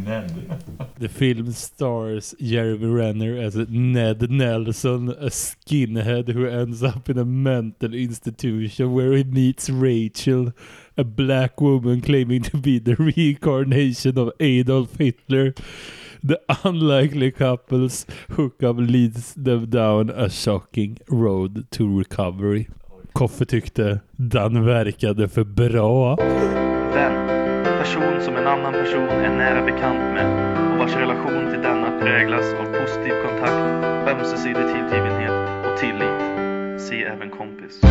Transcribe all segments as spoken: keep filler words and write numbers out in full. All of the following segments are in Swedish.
Ned. The film stars Jeremy Renner as Ned Nelson, a skinhead who ends up in a mental institution where he meets Rachel, a black woman claiming to be the reincarnation of Adolf Hitler. The unlikely couple's hookup leads them down a shocking road to recovery. Koffe tyckte den verkade för bra. Vän. Person som en annan person är nära bekant med och vars relation till denna präglas av positiv kontakt, ömsesidig tillgivenhet och tillit. Se även kompis.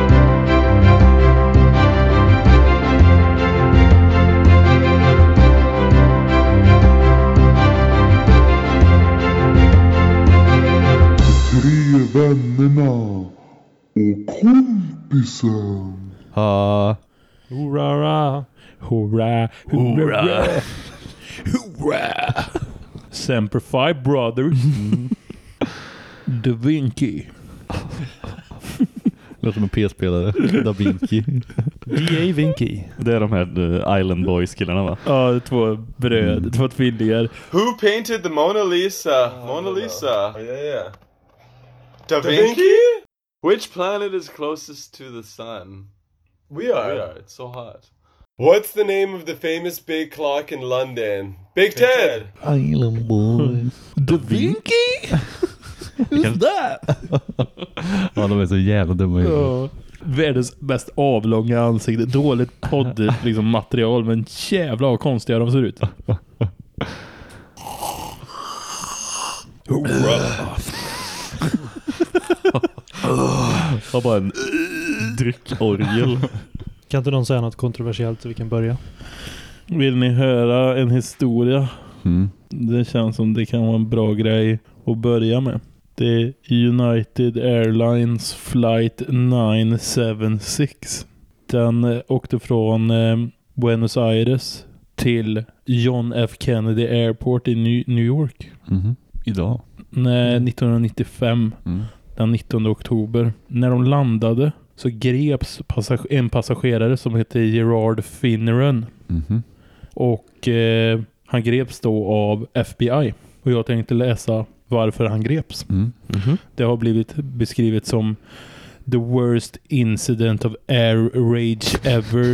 Tre vännerna och kompisen. Ha. Hurra, hurra, hurra, hurra. Semper Fi Brothers. Mm. Da Vinci. Låter som en P-spelare. Da Vinci. D A Vinci. Det är de här uh, Island Boys-killarna, va? Ja, två bröd, mm. två tvillingar. Who painted the Mona Lisa? Oh, Mona Lisa. Oh, yeah, yeah. Da, da Vinci? Vinci? Which planet is closest to the sun? We are. We are. It's so hot. What's the name of the famous big clock in London? Big, big Ted. Ted. Island Boys. Da Vinci? Who's that? Ja, de är så jävla dumma. Ja. Världens mest avlånga ansikte. Dåligt podd liksom material, men jävla vad konstiga de ser ut. Det var bara en dryckorgel. Kan inte någon säga något kontroversiellt så vi kan börja? Vill ni höra en historia? Mm. Det känns som det kan vara en bra grej att börja med. Det är United Airlines flight nio sju sex. Den åkte från eh, Buenos Aires till John F. Kennedy Airport i New York. Mm. Idag? Nej, nittonhundranittiofem. Mm. Den nittonde oktober. När de landade så greps passag- en passagerare som heter Gerard Finneran. Mm. Och eh, han greps då av F B I. Och jag tänkte läsa varför han greps. Mm. Mm-hmm. Det har blivit beskrivet som the worst incident of air rage ever.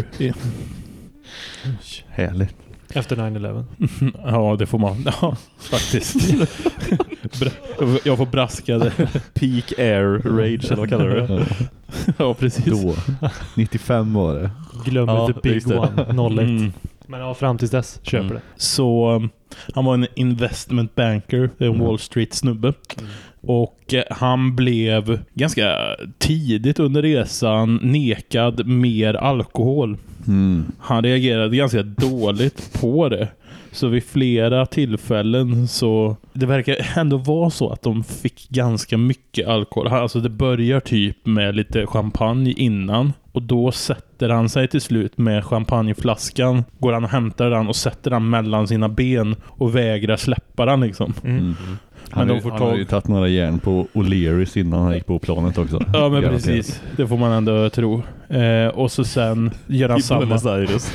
Härligt. Efter nio elva. Ja, det får man. Ja, faktiskt. Jag får braska det. Peak air rage, eller vad kallar du det? Ja, precis. Då. nittiofem var det. Glöm ja, inte Big One, noll ett. Mm. Men ja, fram tills dess, köper mm. det. Så um, han var en investment banker, en mm. Wall Street snubbe. Mm. Och eh, han blev ganska tidigt under resan nekad mer alkohol. Mm. Han reagerade ganska dåligt på det. Så vid flera tillfällen så det verkar ändå vara så att de fick ganska mycket alkohol. Alltså det börjar typ med lite champagne innan. Och då sätter han sig till slut med champagneflaskan. Går han och hämtar den och sätter den mellan sina ben och vägrar släppa den liksom. Mm. Mm. Han, men är, de får han tag... har ju tagit några järn på O'Learys innan han gick på planet också. Ja, men precis. Det får man ändå tro. Eh, och så sen gör han I samma... Buenos Aires.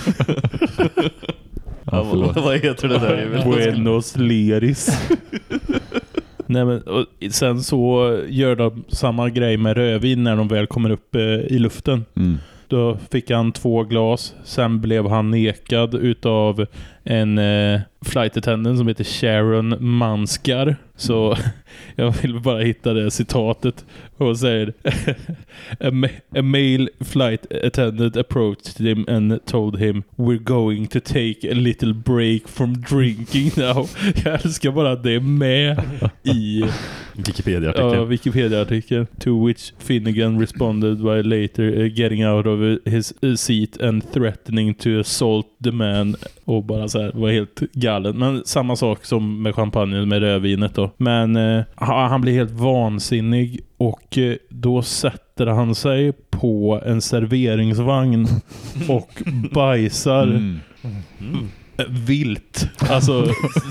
Ja, vad, vad heter det där? Buenos Aires. Nej, men, och sen så gör de samma grej med rödvin när de väl kommer upp eh, i luften. Mm. Då fick han två glas. Sen blev han nekad utav en eh, flight attendant som heter Sharon Manskar. Så jag vill bara hitta det citatet. Och säger a, ma- a male flight attendant approached him and told him we're going to take a little break from drinking now. Jag älskar bara att det är med i Wikipedia-artikeln. Ja, Wikipedia-artikeln. To which Finnegan responded by later uh, getting out of his uh, seat and threatening to assault the man. Och bara så här, var helt galen. Men samma sak som med champagne med rödvinet då. Men uh, han blir helt vansinnig och uh, då sätter han sig på en serveringsvagn och bajsar mm. Mm. vilt. Alltså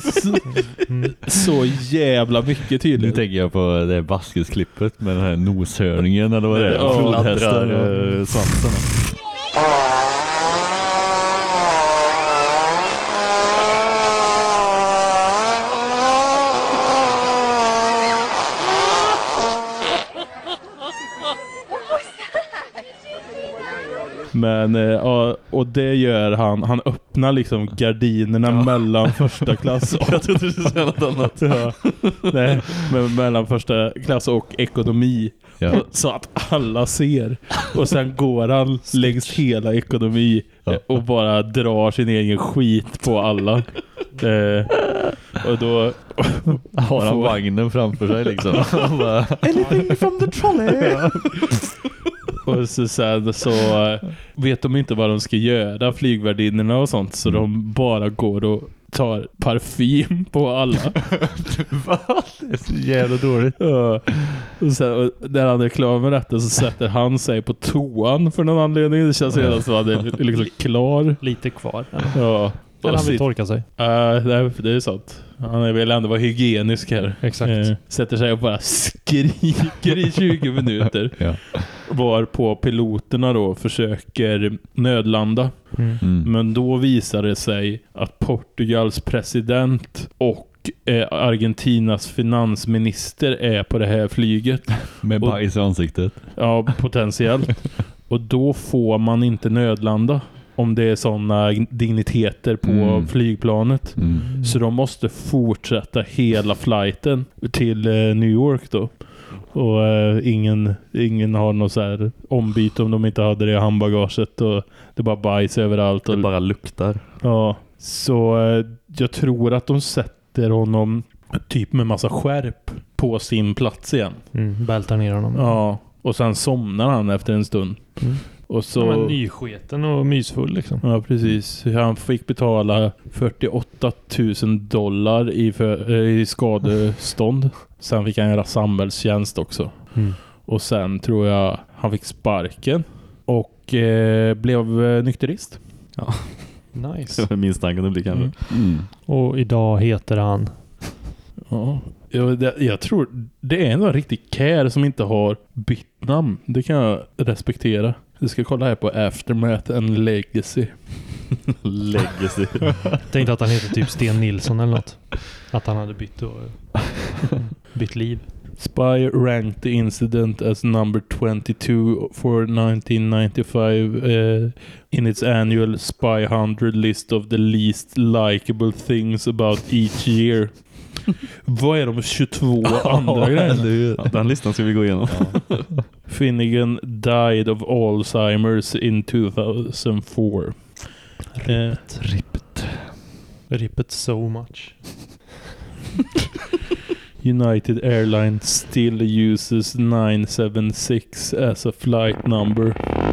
så jävla mycket tydligt. Nu tänker jag på det basketsklippet med den här noshörningen eller vad det är. Ja, fladdrar svansen. Men eh, ja, och det gör han. Han öppnar liksom gardinerna ja. mellan första klass och jag trodde du skulle säga något annat. Ja. Nej, men mellan första klass och ekonomi. Ja. Så att alla ser. Och sen går han längs hela ekonomi ja. och bara drar sin egen skit på alla. Eh, och då har han vagnen framför sig liksom. Bara, anything from the trolley. Och så, sen, så vet de inte vad de ska göra, flygvärdinnorna och sånt. Så mm. de bara går och tar parfym på alla. Va? Det är så jävla dåligt. Ja. Och sen, och när han är klar med detta så sätter han sig på toan för någon anledning. Det känns redan som att han är liksom klar. Lite kvar. Ja. Eller han vill torka sig. Uh, det, det är sant. Han vill ändå vara hygienisk här. Exakt. Uh, sätter sig och bara skriker i tjugo minuter. Ja. Varpå piloterna då försöker nödlanda. Mm. Mm. Men då visar det sig att Portugals president och eh, Argentinas finansminister är på det här flyget. Med bajs i ansiktet. Ja, potentiellt. Och då får man inte nödlanda. Om det är sådana digniteter på mm. flygplanet. Mm. Så de måste fortsätta hela flighten till eh, New York då. Och eh, ingen, ingen har något så här ombyte om de inte hade det i handbagaget. Och det bara bajs överallt. Och, det bara luktar. Ja, så eh, jag tror att de sätter honom typ med massa skärp på sin plats igen. Mm, bältar ner honom. Ja, och sen somnar han efter en stund. Mm. Och så ja, nysketen och mysfull liksom. Ja, precis. Han fick betala fyrtioåtta tusen dollar i, för, i skadestånd. Sen fick han göra samhällstjänst också. Mm. Och sen tror jag han fick sparken och eh, blev eh, nykterist. Ja. Nice. Det var minst tanken det blir kanske. Mm. Mm. Och idag heter han... Ja, jag, det, jag tror det är en riktig kär som inte har bytt namn. Det kan jag respektera. Vi ska kolla här på Aftermath and Legacy. Legacy. Jag tänkte att han heter typ Sten Nilsson eller något. Att han hade bytt, och, bytt liv. Spy ranked the incident as number twenty-two for nineteen ninety-five uh, in its annual Spy one hundred list of the least likable things about each year. Vad är de tjugotvå andra grejerna? Ja, den listan ska vi gå igenom. Ja. Finnegan died of Alzheimer's in two thousand four. Rippet. Uh, Rippet. Rippet so much. United Airlines still uses nine seven six as a flight number.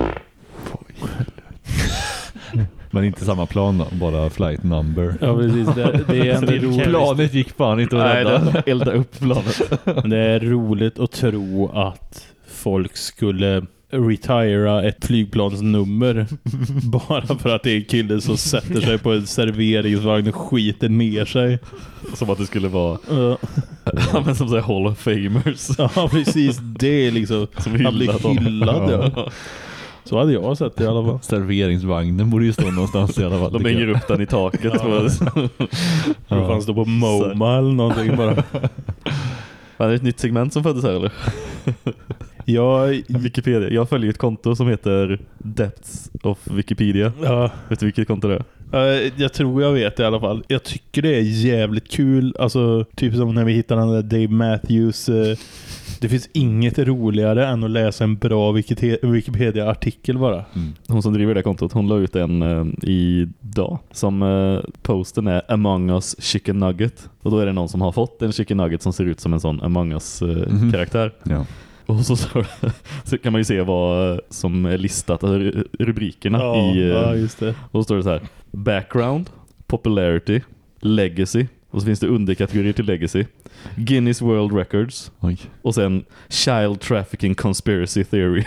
Men inte samma plan då, bara flight number. Ja, precis. Det, det är en roligt. Planet gick fan inte att rädda. Elda upp planet. Det är roligt att tro att folk skulle retira ett flygplansnummer bara för att det är en kille som sätter sig på en serveringsvagn och skiter ner sig. Som att det skulle vara uh. ja, men som säger Hall of Famers. Ja, precis. Det är liksom som han blir hyllad. Ja. Så hade jag sett det i alla fall. Serveringsvagnen borde ju stå någonstans i alla fall. De hänger upp den i taket. Ja. Ja. Fanns det på MoMA eller någonting bara. Var det ett nytt segment som föddes här eller? Ja, Wikipedia. Jag följer ett konto som heter Depths of Wikipedia. Ja. Vet du vilket konto det är? Uh, jag tror jag vet i alla fall. Jag tycker det är jävligt kul. Alltså, typ som när vi hittar den där Dave Matthews. Uh, det finns inget roligare än att läsa en bra Wikipedia-artikel bara. Mm. Hon som driver det kontot, hon la ut en uh, idag. Som uh, posten är Among Us Chicken Nugget. Och då är det någon som har fått en Chicken Nugget som ser ut som en sån Among Us-karaktär. Uh, mm-hmm. Ja. Och så, så, så kan man ju se vad som är listat, alltså rubrikerna ja, i ja, just det. Och så står det så här: background, popularity, legacy, och så finns det underkategorier till legacy, Guinness World Records. Oj. Och sen child trafficking conspiracy theory.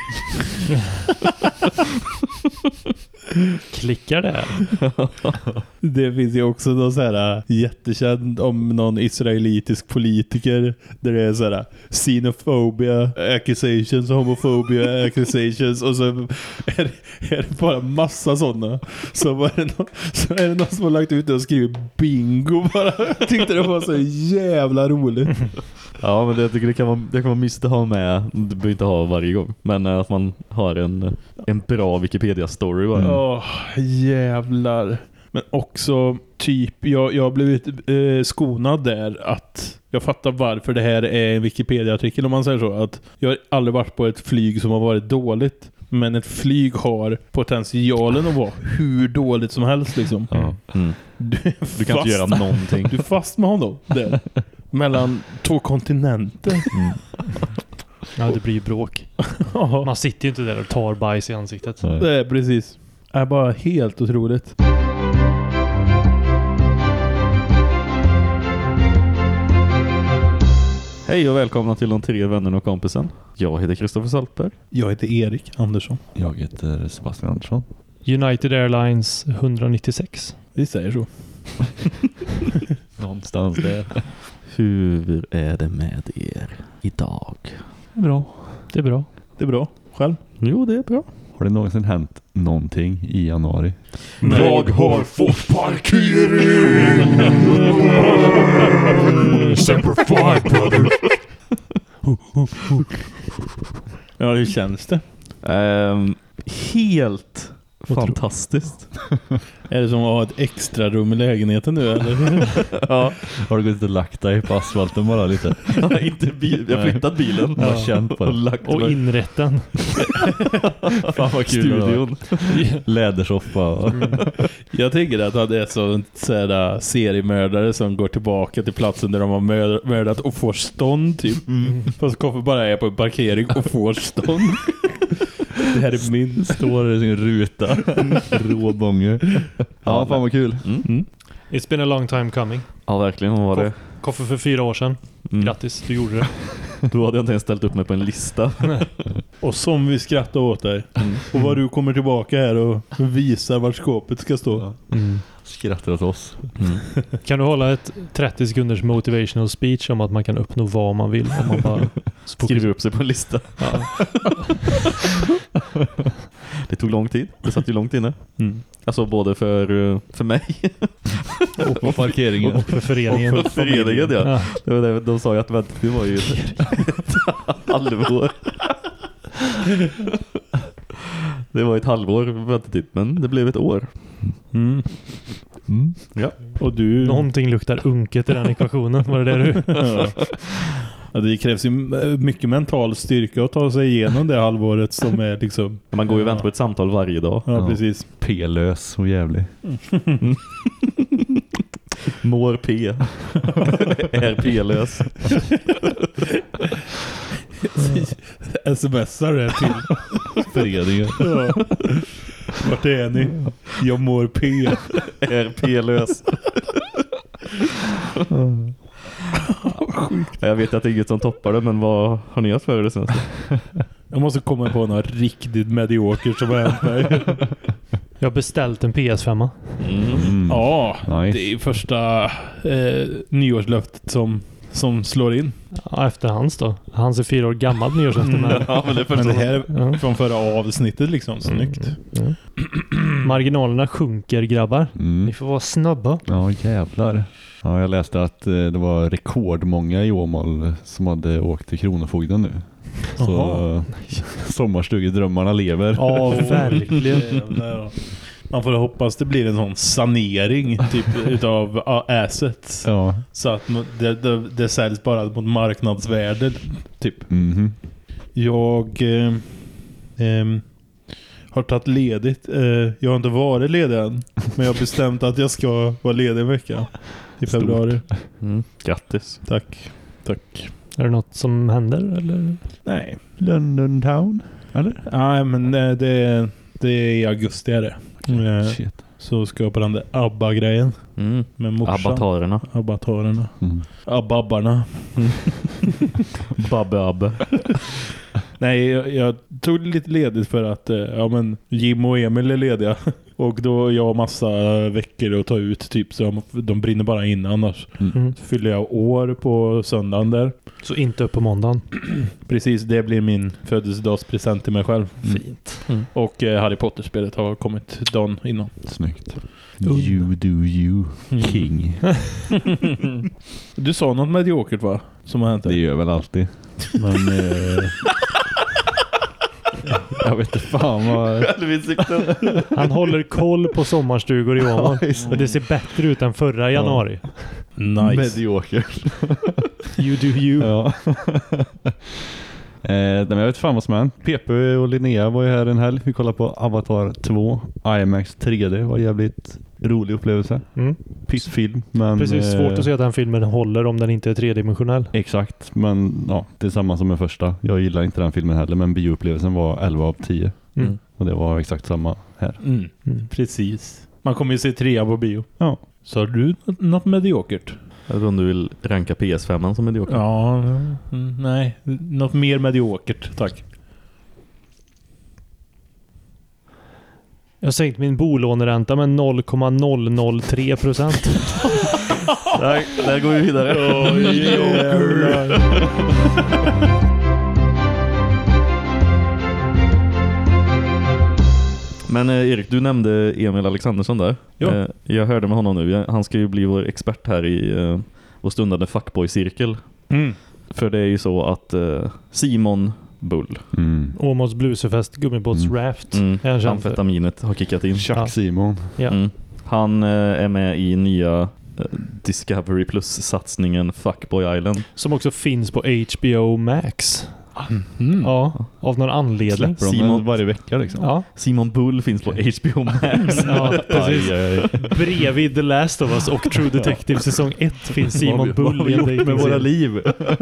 Klickar det? Det finns ju också någon så här jättekänd om någon israelitisk politiker där det är så här xenophobia accusations, homophobia accusations, och så är det, är det bara massa sådana. Så är det någon, så är det någon som har lagt ut det och skrivit bingo bara. Jag tyckte det var så jävla roligt. Ja, men det, jag tycker det kan vara, det kan vara mysigt att ha med. Du behöver inte ha varje gång. Men att man har en en bra Wikipedia-story. Ja, mm. oh, jävlar. Men också typ, jag, jag har blivit eh, skonad där att jag fattar varför det här är en Wikipedia-artikel, om man säger så. Att jag har aldrig varit på ett flyg som har varit dåligt. Men ett flyg har potentialen att vara hur dåligt som helst liksom. Ja. Mm. Du, du kan inte göra någonting. Du är fast med honom där. Mellan två kontinenter. Mm. Ja, det blir bråk. Man sitter ju inte där och tar bajs i ansiktet. Nej. Det är precis. Det är bara helt otroligt. Hej och välkomna till de tre vännerna och kompisen. Jag heter Kristoffer Saltberg. Jag heter Erik Andersson. Jag heter Sebastian Andersson. United Airlines etthundranittiosex. Vi säger så. Någonstans där. Hur är det med er idag? Det är bra. Det är bra. Det är bra. Själv? Jo, det är bra. Har det någonsin hänt någonting i januari? Nej. Jag har fått parkering! Semper Fi, brother! Ja, hur känns det? Um, helt fantastiskt. Är det som att ha ett extra rum i lägenheten nu, eller? Ja. Har du gått och lagt dig på asfalten bara lite? Ja, inte bil. Jag har flyttat bilen. Jag har känt på det. Och, lagt och inrett den. Fan vad kul. Studion. Lädersoffa. Mm. Jag tänker att det är så sådär seriemördare som går tillbaka till platsen där de har mördat och får stånd typ. Mm. Fast Koffe bara är på en parkering och får stånd. Det här är min. Står i sin ruta. Råbånge. Ja, fan vad kul. Mm. Mm. It's been a long time coming. Ja, verkligen. Vad var det? Koffe för fyra år sedan. Mm. Grattis, du gjorde det. Då hade jag inte ens ställt upp mig på en lista. Och som vi skrattar åt dig. Mm. Och vad du kommer tillbaka här och visar vart skåpet ska stå. Mm. Skrattar åt oss. Mm. Kan du hålla ett trettio sekunders motivational speech om att man kan uppnå vad man vill om man bara skriver upp sig på en lista? Ja. Det tog lång tid. Det satt ju långt inne. Mm. Alltså både för, för mig och på parkeringen och för föreningen. Och för föreningen, ja. Ja. Det var det, de sa ju att väntetid var ju ett halvår. Det var ett halvår väntetid, men det blev ett år. Mm. Mm. Ja. Och du... Någonting luktar unket i den ekvationen, var det det du? Ja. Ja, det krävs ju mycket mental styrka att ta sig igenom det halvåret som är liksom... Man går ju och väntar på ett samtal varje dag. Ja, ja. Precis. P-lös och jävlig. Mår P. Är P-lös. Smsar det till föreningen. Ja. Vart är ni? Jag mår P. Är P-lös. Jag vet att det är inget som toppar det, men vad har ni haft för det senaste? Jag måste komma på några riktigt medioker som har hänt mig. Jag har beställt en P S fem. Mm. Mm. Ja, nice. Det är första eh, nyårslöftet som, som slår in. Ja, efter hans då. Hans är fyra år gammal nyårslöfte. Mm. Men... Ja, men det, men det här är ja. Från förra avsnittet liksom. Snyggt. Mm. Mm. Marginalerna sjunker, grabbar. Mm. Ni får vara snabba. Ja, jävlar. Ja, jag läste att eh, det var rekordmånga i Åmål som hade åkt till Kronofogden nu. Så eh, sommarstugedrömmarna lever. Ja, verkligen. Man får hoppas det blir en sån sanering typ utav assets. Ja. Så att det, det, det säljs bara mot marknadsvärde typ. Mm-hmm. Jag eh, eh, har tagit ledigt. Eh, jag har inte varit ledig än, men jag har bestämt att jag ska vara ledig en vecka i februari. Mm. Grattis. Tack. Tack. Är det något som händer eller? Nej. London Town eller? Nej, men det, det är i augusti är det. Mm. Shit. Så ska jag på den där ABBA-grejen mm. med morsan. Abbatarerna. Abbatarerna. Mm. Abbabbarna. Mm. Babbe Abbe. Nej, jag, jag tog lite ledigt för att ja, men Jim och Emil är lediga. Och då jag har massa veckor att ta ut typ, så de brinner bara in annars. Mm. Så fyller jag år på söndagen där. Så inte upp på måndagen. Precis, det blir min födelsedagspresent till mig själv. Mm. Fint. Mm. Och eh, Harry Potter-spelet har kommit dagen innan. Snyggt. You do you, king. Mm. Du sa något mediokert, va? Som har hänt. Det gör väl alltid. Men... Eh... Jag vet inte fan vad... Han håller koll på sommarstugor i Åmål. Ja, det ser bättre ut än förra januari. Nice. Medioker. You do you. Ja. Eh, men jag vet fan vad som hänt. P P och Linnea var ju här en helg. Vi kollade på Avatar två. IMAX tre D var jävligt rolig upplevelse. Mm. Pissfilm. Men, Precis, eh, svårt att se att den filmen håller om den inte är tredimensionell. Exakt, men ja, det är samma som den första. Jag gillar inte den filmen heller, men bioupplevelsen var elva av tio. Mm. Och det var exakt samma här. Mm. Mm. Precis. Man kommer ju se trea på bio. Ja. Så har du något mediokert? Eller om du vill ranka P S fem som mediokert. Ja, mm, nej. Något mer mediokert, tack. Jag har sänkt min bolåneränta med noll komma noll noll tre procent. där, där går vi vidare. Oh, yeah. Men eh, Erik, du nämnde Emil Alexandersson där. Ja. Eh, jag hörde med honom nu. Han ska ju bli vår expert här i eh, vår stundande fuckboy-cirkel. Mm. För det är ju så att eh, Simon Bull, Mm. Åmåls Blusefest Gummibåts Mm. Raft. mm, Är han känd amfetaminet har kickat in. Chuck Ja. Simon. Ja. Mm. Han eh, är med i nya eh, Discovery Plus-satsningen Fuckboy Island. Som också finns på H B O Max. Mm. Ja, av någon anledning. Släpper de Simon- varje vecka liksom. Ja, Simon Bull finns på H B O Max. ja precis. Aj, aj, aj. Bredvid The Last of Us och True Detective säsong ett finns Simon Vad har Bull vi i en gjort med datingserie. våra liv?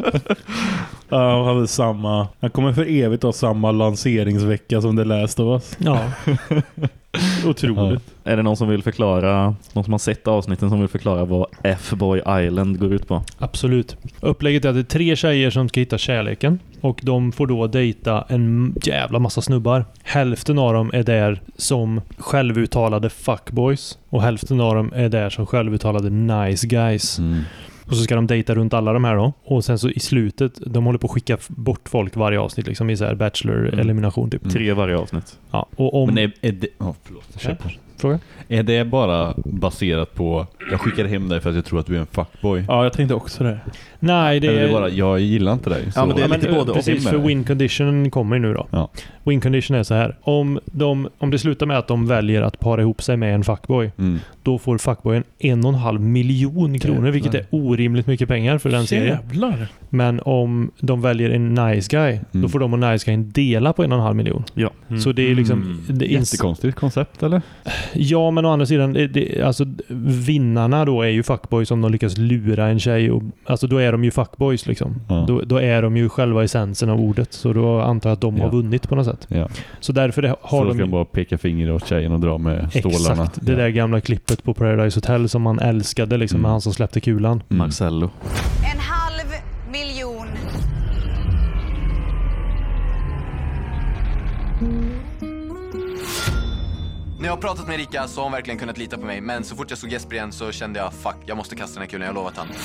Ja, han hade samma. Han kommer för evigt ha samma lanseringsvecka som The Last of Us. Ja, Otroligt. Är det någon som vill förklara, någon som har sett avsnitten som vill förklara vad F-Boy Island går ut på? absolut. Upplägget är att det är tre tjejer som ska hitta kärleken. Och de får då dejta en jävla massa snubbar. Hälften av dem är där som självuttalade fuckboys. Och hälften av dem är där som självuttalade nice guys. Mm. Och så ska de dejta runt alla de här då. Och sen så i slutet, de håller på att skicka f- bort folk varje avsnitt. Liksom i så här bachelor-elimination typ. Mm. Tre varje avsnitt. Ja, och om... Men är, är det... Oh, förlåt, jag kör på. Fråga? Är det bara baserat på jag skickar hem dig för att jag tror att du är en fuckboy? Ja, jag tänkte också det. Nej, det Eller är är... det bara jag gillar inte dig? Ja, men det är Ja, men, lite både och. precis, för win condition kommer nu då. Ja. Win condition är så här. Om, de, om det slutar med att de väljer att para ihop sig med en fuckboy, Mm. då får fuckboyen en och en halv miljon kronor, vilket är orimligt mycket pengar för den serien. Jävlar. Men om de väljer en nice guy, då Mm. får de och nice guy dela på en och en halv miljon. Ja. Så det är liksom... Det är, Jättekonstigt koncept, eller? ja, men å andra sidan, det, det, alltså vinnarna då är ju fuckboys om de lyckas lura en tjej. Och, alltså då är de ju fuckboys liksom. Ja. Då, då är de ju själva essensen av ordet. Så då antar jag att de Ja. har vunnit på något sätt. Ja. Så därför det, Så har då de ska ju... de bara peka finger åt tjejen och dra med stålarna. Exakt, det Ja. där gamla klippet på Paradise Hotel som man älskade liksom, Mm. med han som släppte kulan. Mm. Marcello. En halv miljon. När jag har pratat med Erika så har hon verkligen kunnat lita på mig. Men så fort jag såg Jesper igen så kände jag, fuck, jag måste kasta den här kulan, jag har lovat han.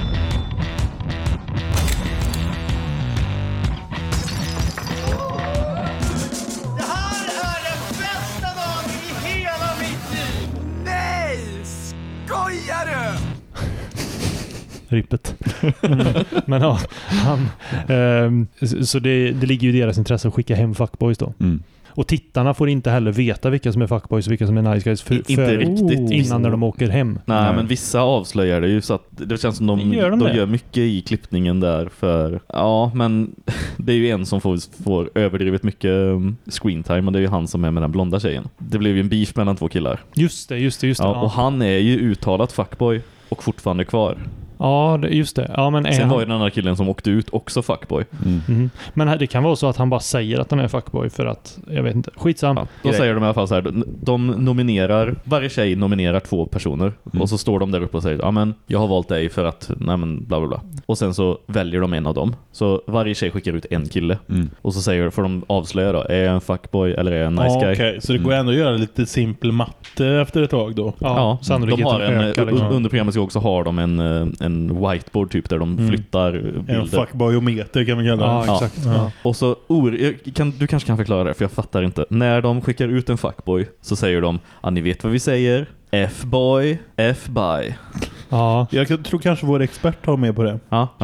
Det här är den bästa dagen i hela mitt liv! Nej! Skojar du? Rippet. Men ja, han, ehm, så så det, det ligger ju i deras intresse att skicka hem fuckboys då. Mm. Och tittarna får inte heller veta vilka som är fuckboys och vilka som är nice guys för, Inte för, riktigt. innan när de åker hem. Nej, Nej. men vissa avslöjar det ju så att det känns som de, Gör de de det? gör mycket i klippningen där för, ja, men det är ju en som får, får överdrivet mycket um, screen time och det är ju han som är med den blonda tjejen. Det blev ju en beef mellan två killar. Just det, just det, just det. Ja, Ja, och han är ju uttalat fuckboy och fortfarande kvar. ja det, just det. Ja, men är Sen han... var ju den andra killen som åkte ut också fuckboy. Mm. Mhm. Men här- det kan vara så att han bara säger att han är fuckboy för att, jag vet inte, skitsam. Ja, då säger de i alla fall så här, de- de nominerar, varje tjej nominerar två personer Mm. och så står de där uppe och säger, ja men jag har valt dig för att, nej men bla bla bla. Och sen så väljer de en av dem. Så varje tjej skickar ut en kille. Mm. Och så säger, får de avslöja då, är jag en fuckboy eller är jag en nice Ja, guy? okej. Så det går ändå att göra lite simpel matte efter ett tag då. Ja, Ja, de sannolikheten har en, ökar liksom. under programmet så också har de en, eh, en whiteboard typ där de Mm. flyttar En bilder. fuckboyometer kan vi kalla det. Ja, Ja. exakt. Ja. Ja. Och så, or, jag kan, du kanske kan förklara det för jag fattar inte. När de skickar ut en fuckboy så säger de, ja ni vet vad vi säger, F-boy, F-by. Ja. Jag tror kanske vår expert har med på det. Ja, Ja,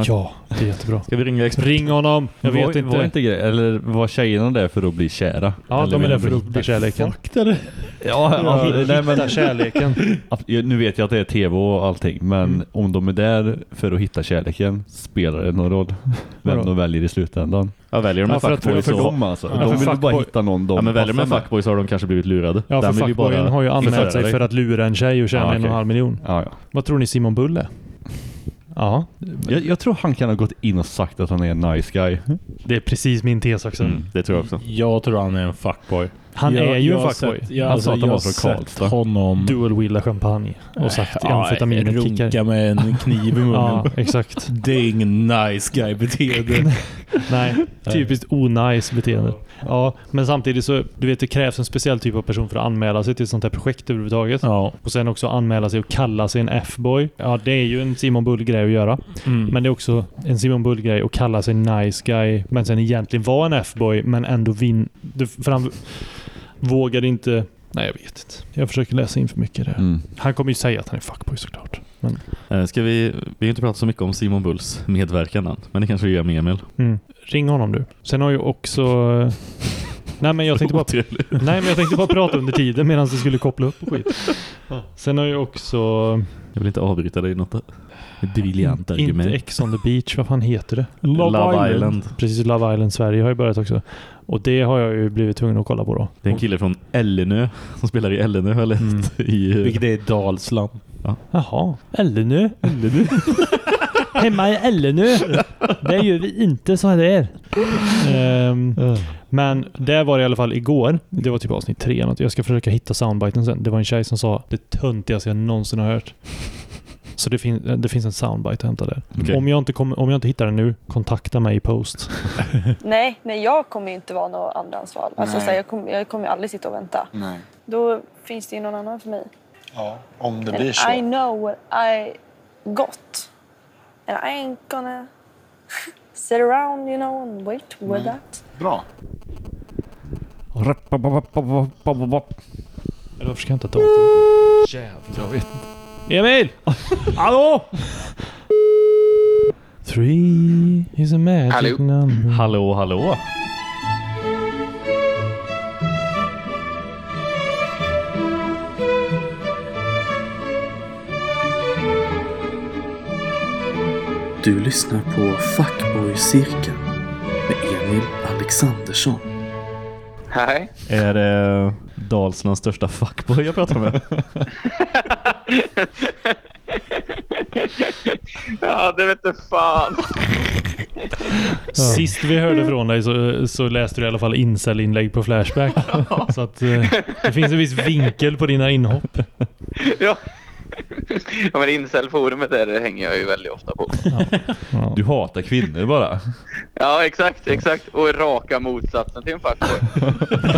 Det är jättebra. Ska vi ringa expert? Ring honom. Jag var, vet inte. Var inte grej, eller var tjejerna där för att bli kära? Ja, eller de är där för att bli kärleken. Fuck, eller? Ja, Ja, alltså, nej, men hitta kärleken. nu vet jag att det är tv och allting, men mm. om de är där för att hitta kärleken, spelar det någon roll vem de väljer i slutändan? Ja, väljer de en ja, fuckboy för, för så... dem alltså. Ja, de vill fuckboy. bara hitta någon de Ja, men väljer de en passar fuckboy så har de kanske blivit lurade. Ja, för Den vill ju fuckboyen bara har ju anmält förföra sig dig. för att lura en tjej och tjäna Ja, en och en okej. halv miljon. Ja, ja. Vad tror ni Simon Bull är? Ja. Jag, jag tror han kan ha gått in och sagt att han är en nice guy. Det är precis min tes också. Mm, det tror jag också. Jag tror han är en fuckboy. Han jag, är ju jag en har fuckboy. Sett, jag, Han alltså, sa att han jag var från sett Karlstad. honom Dual-willa champagne och sagt ja, amfetamin och kickar. runka med en kniv i munnen. Ja, exakt. Det är ingen nice guy beteende. Nej, typiskt onajs beteende. Ja, men samtidigt så, du vet, det krävs en speciell typ av person för att anmäla sig till ett sånt här projekt överhuvudtaget. Ja. Och sen också anmäla sig och kalla sig en F-boy. Ja, det är ju en Simon Bull-grej att göra. Mm. Men det är också en Simon Bull-grej att kalla sig nice guy, men sen egentligen vara en F-boy, men ändå vinn... För han vågade inte... Nej, jag vet inte. Jag försöker läsa in för mycket där. Mm. Han kommer ju säga att han är fuckboy såklart. Men... Eh, Ska vi... Vi har inte pratat så mycket om Simon Bulls medverkan än, men det kanske vi gör med Emil. Mm. Ring honom du. Sen har ju också... Nej, men jag tänkte bara... Nej, men jag tänkte bara prata under tiden medan det skulle koppla upp och skit. Sen har ju också... Jag vill inte avbryta dig i något briljant argument. Inte Ex on the Beach, vad fan heter det? Love, Love Island. Island. Precis, Love Island Sverige har ju börjat också. Och det har jag ju blivit tvungen att kolla på då. Det är en kille från Ellenö som spelar i Ellenö, har jag läst. Mm. I, Vilket är Dalsland. Ja. Jaha, Ellenö. Ellenö. Hemma i Ellenö. Det gör vi inte så här. Um, uh. Men det var i alla fall igår. Det var typ avsnitt tre. Jag ska försöka hitta soundbiten sen. Det var en tjej som sa det töntigaste jag någonsin har hört. Så det, fin- det finns en soundbite att hämta där. Okay. Om, jag inte kom- om jag inte hittar den nu, kontakta mig i post. nej, nej, jag kommer ju inte vara någon andrahandsval. Alltså, så här, jag, kommer, jag kommer aldrig sitta och vänta. Nej. Då finns det ju någon annan för mig. Ja, om det And blir så. I know what I got. And I ain't gonna sit around, you know, and wait with Nej. that. Bra. Eller varför ska jag inte ta datorn? Jävlar, jag vet inte. Emil! Hallå! Three is a magic hallå. number. Hallå, hallå. Du lyssnar på Fuckboy-cirkeln med Emil Alexandersson. Hej. Är det Dalslands största fuckboy jag pratar med? Ja, det vet du fan. Sist vi hörde från dig så, så läste du i alla fall incel-inlägg på Flashback. Så att eh, det finns en viss vinkel på dina inhopp. Ja. Ja, men incel-forumet där hänger jag ju väldigt ofta på. Ja. Ja. Du hatar kvinnor bara. Ja, exakt, exakt. Och raka motsatsen till en fuckboy.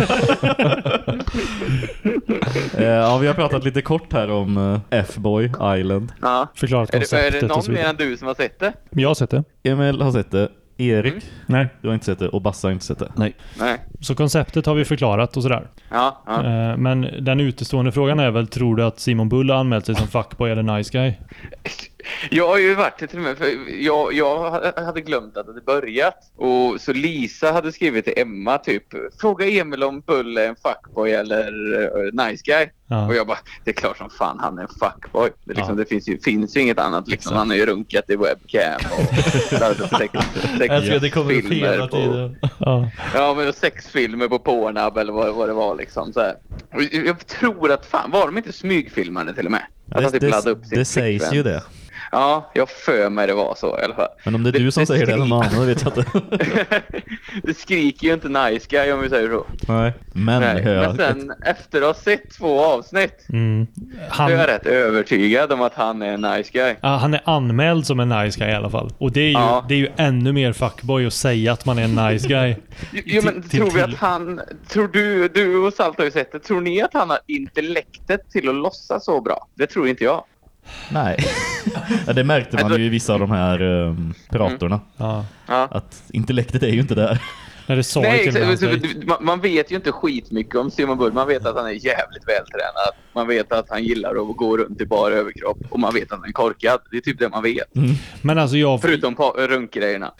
Ja, vi har pratat lite kort här om uh, F-boy Island. Ja. Förklarat konceptet. Är det, är det någon mer än du som har sett det? Jag har sett det. Emil har sett det. Erik? Mm. Nej. Du har inte sett det. Och Bassa har inte sett det. Nej. Nej. Så konceptet har vi förklarat och sådär. Ja, ja. Uh, men den utestående frågan är väl, tror du att Simon Bull har anmält sig som fuckboy eller nice guy? Jag har ju varit till och med, för jag, jag hade glömt att det hade börjat. Och så Lisa hade skrivit till Emma typ, fråga Emil om Bull är en fuckboy eller uh, nice guy. Ja. Och jag bara, det är klart som fan han är en fuckboy. Det, liksom, ja. det finns, ju, finns ju inget annat. Liksom. Han har ju runkat i webcam och sex, sex jag det kommer upp hela tiden. Ja. Ja, men sexfilmer på Pornhub eller vad, vad det var liksom. Så här. Och jag tror att fan, var de inte smygfilmade till och med? Att det typ det, upp det sägs flickvän. Ju det. Ja, jag för mig det var så i alla fall. Men om det är det, du som det säger skrik... det eller någon annan, vet jag inte. Det skriker ju inte nice guy om vi säger så. Nej, men Nej. Men sen efter att ha sett två avsnitt mm. han... så är jag rätt övertygad om att han är en nice guy. Ja, han är anmäld som en nice guy i alla fall. Och det är ju, ja. det är ju ännu mer fuckboy att säga att man är en nice guy. Jo, men till, tror vi till... att han... Tror du, du och Salt har ju sett det. Tror ni att han har intellektet till att låtsas så bra? Det tror inte jag. Nej. Ja, det märkte man ju i vissa av de här um, pratorna. Mm. Ja. Att intellektet är ju inte där. Nej, det sa Nej, inte exakt, man, man vet ju inte skitmycket om Simon Bull. Man vet att han är jävligt vältränad. Man vet att han gillar att gå runt i bara överkropp. Och man vet att han är korkad. Det är typ det man vet. Mm. Men alltså jag... Förutom på runkgrejerna.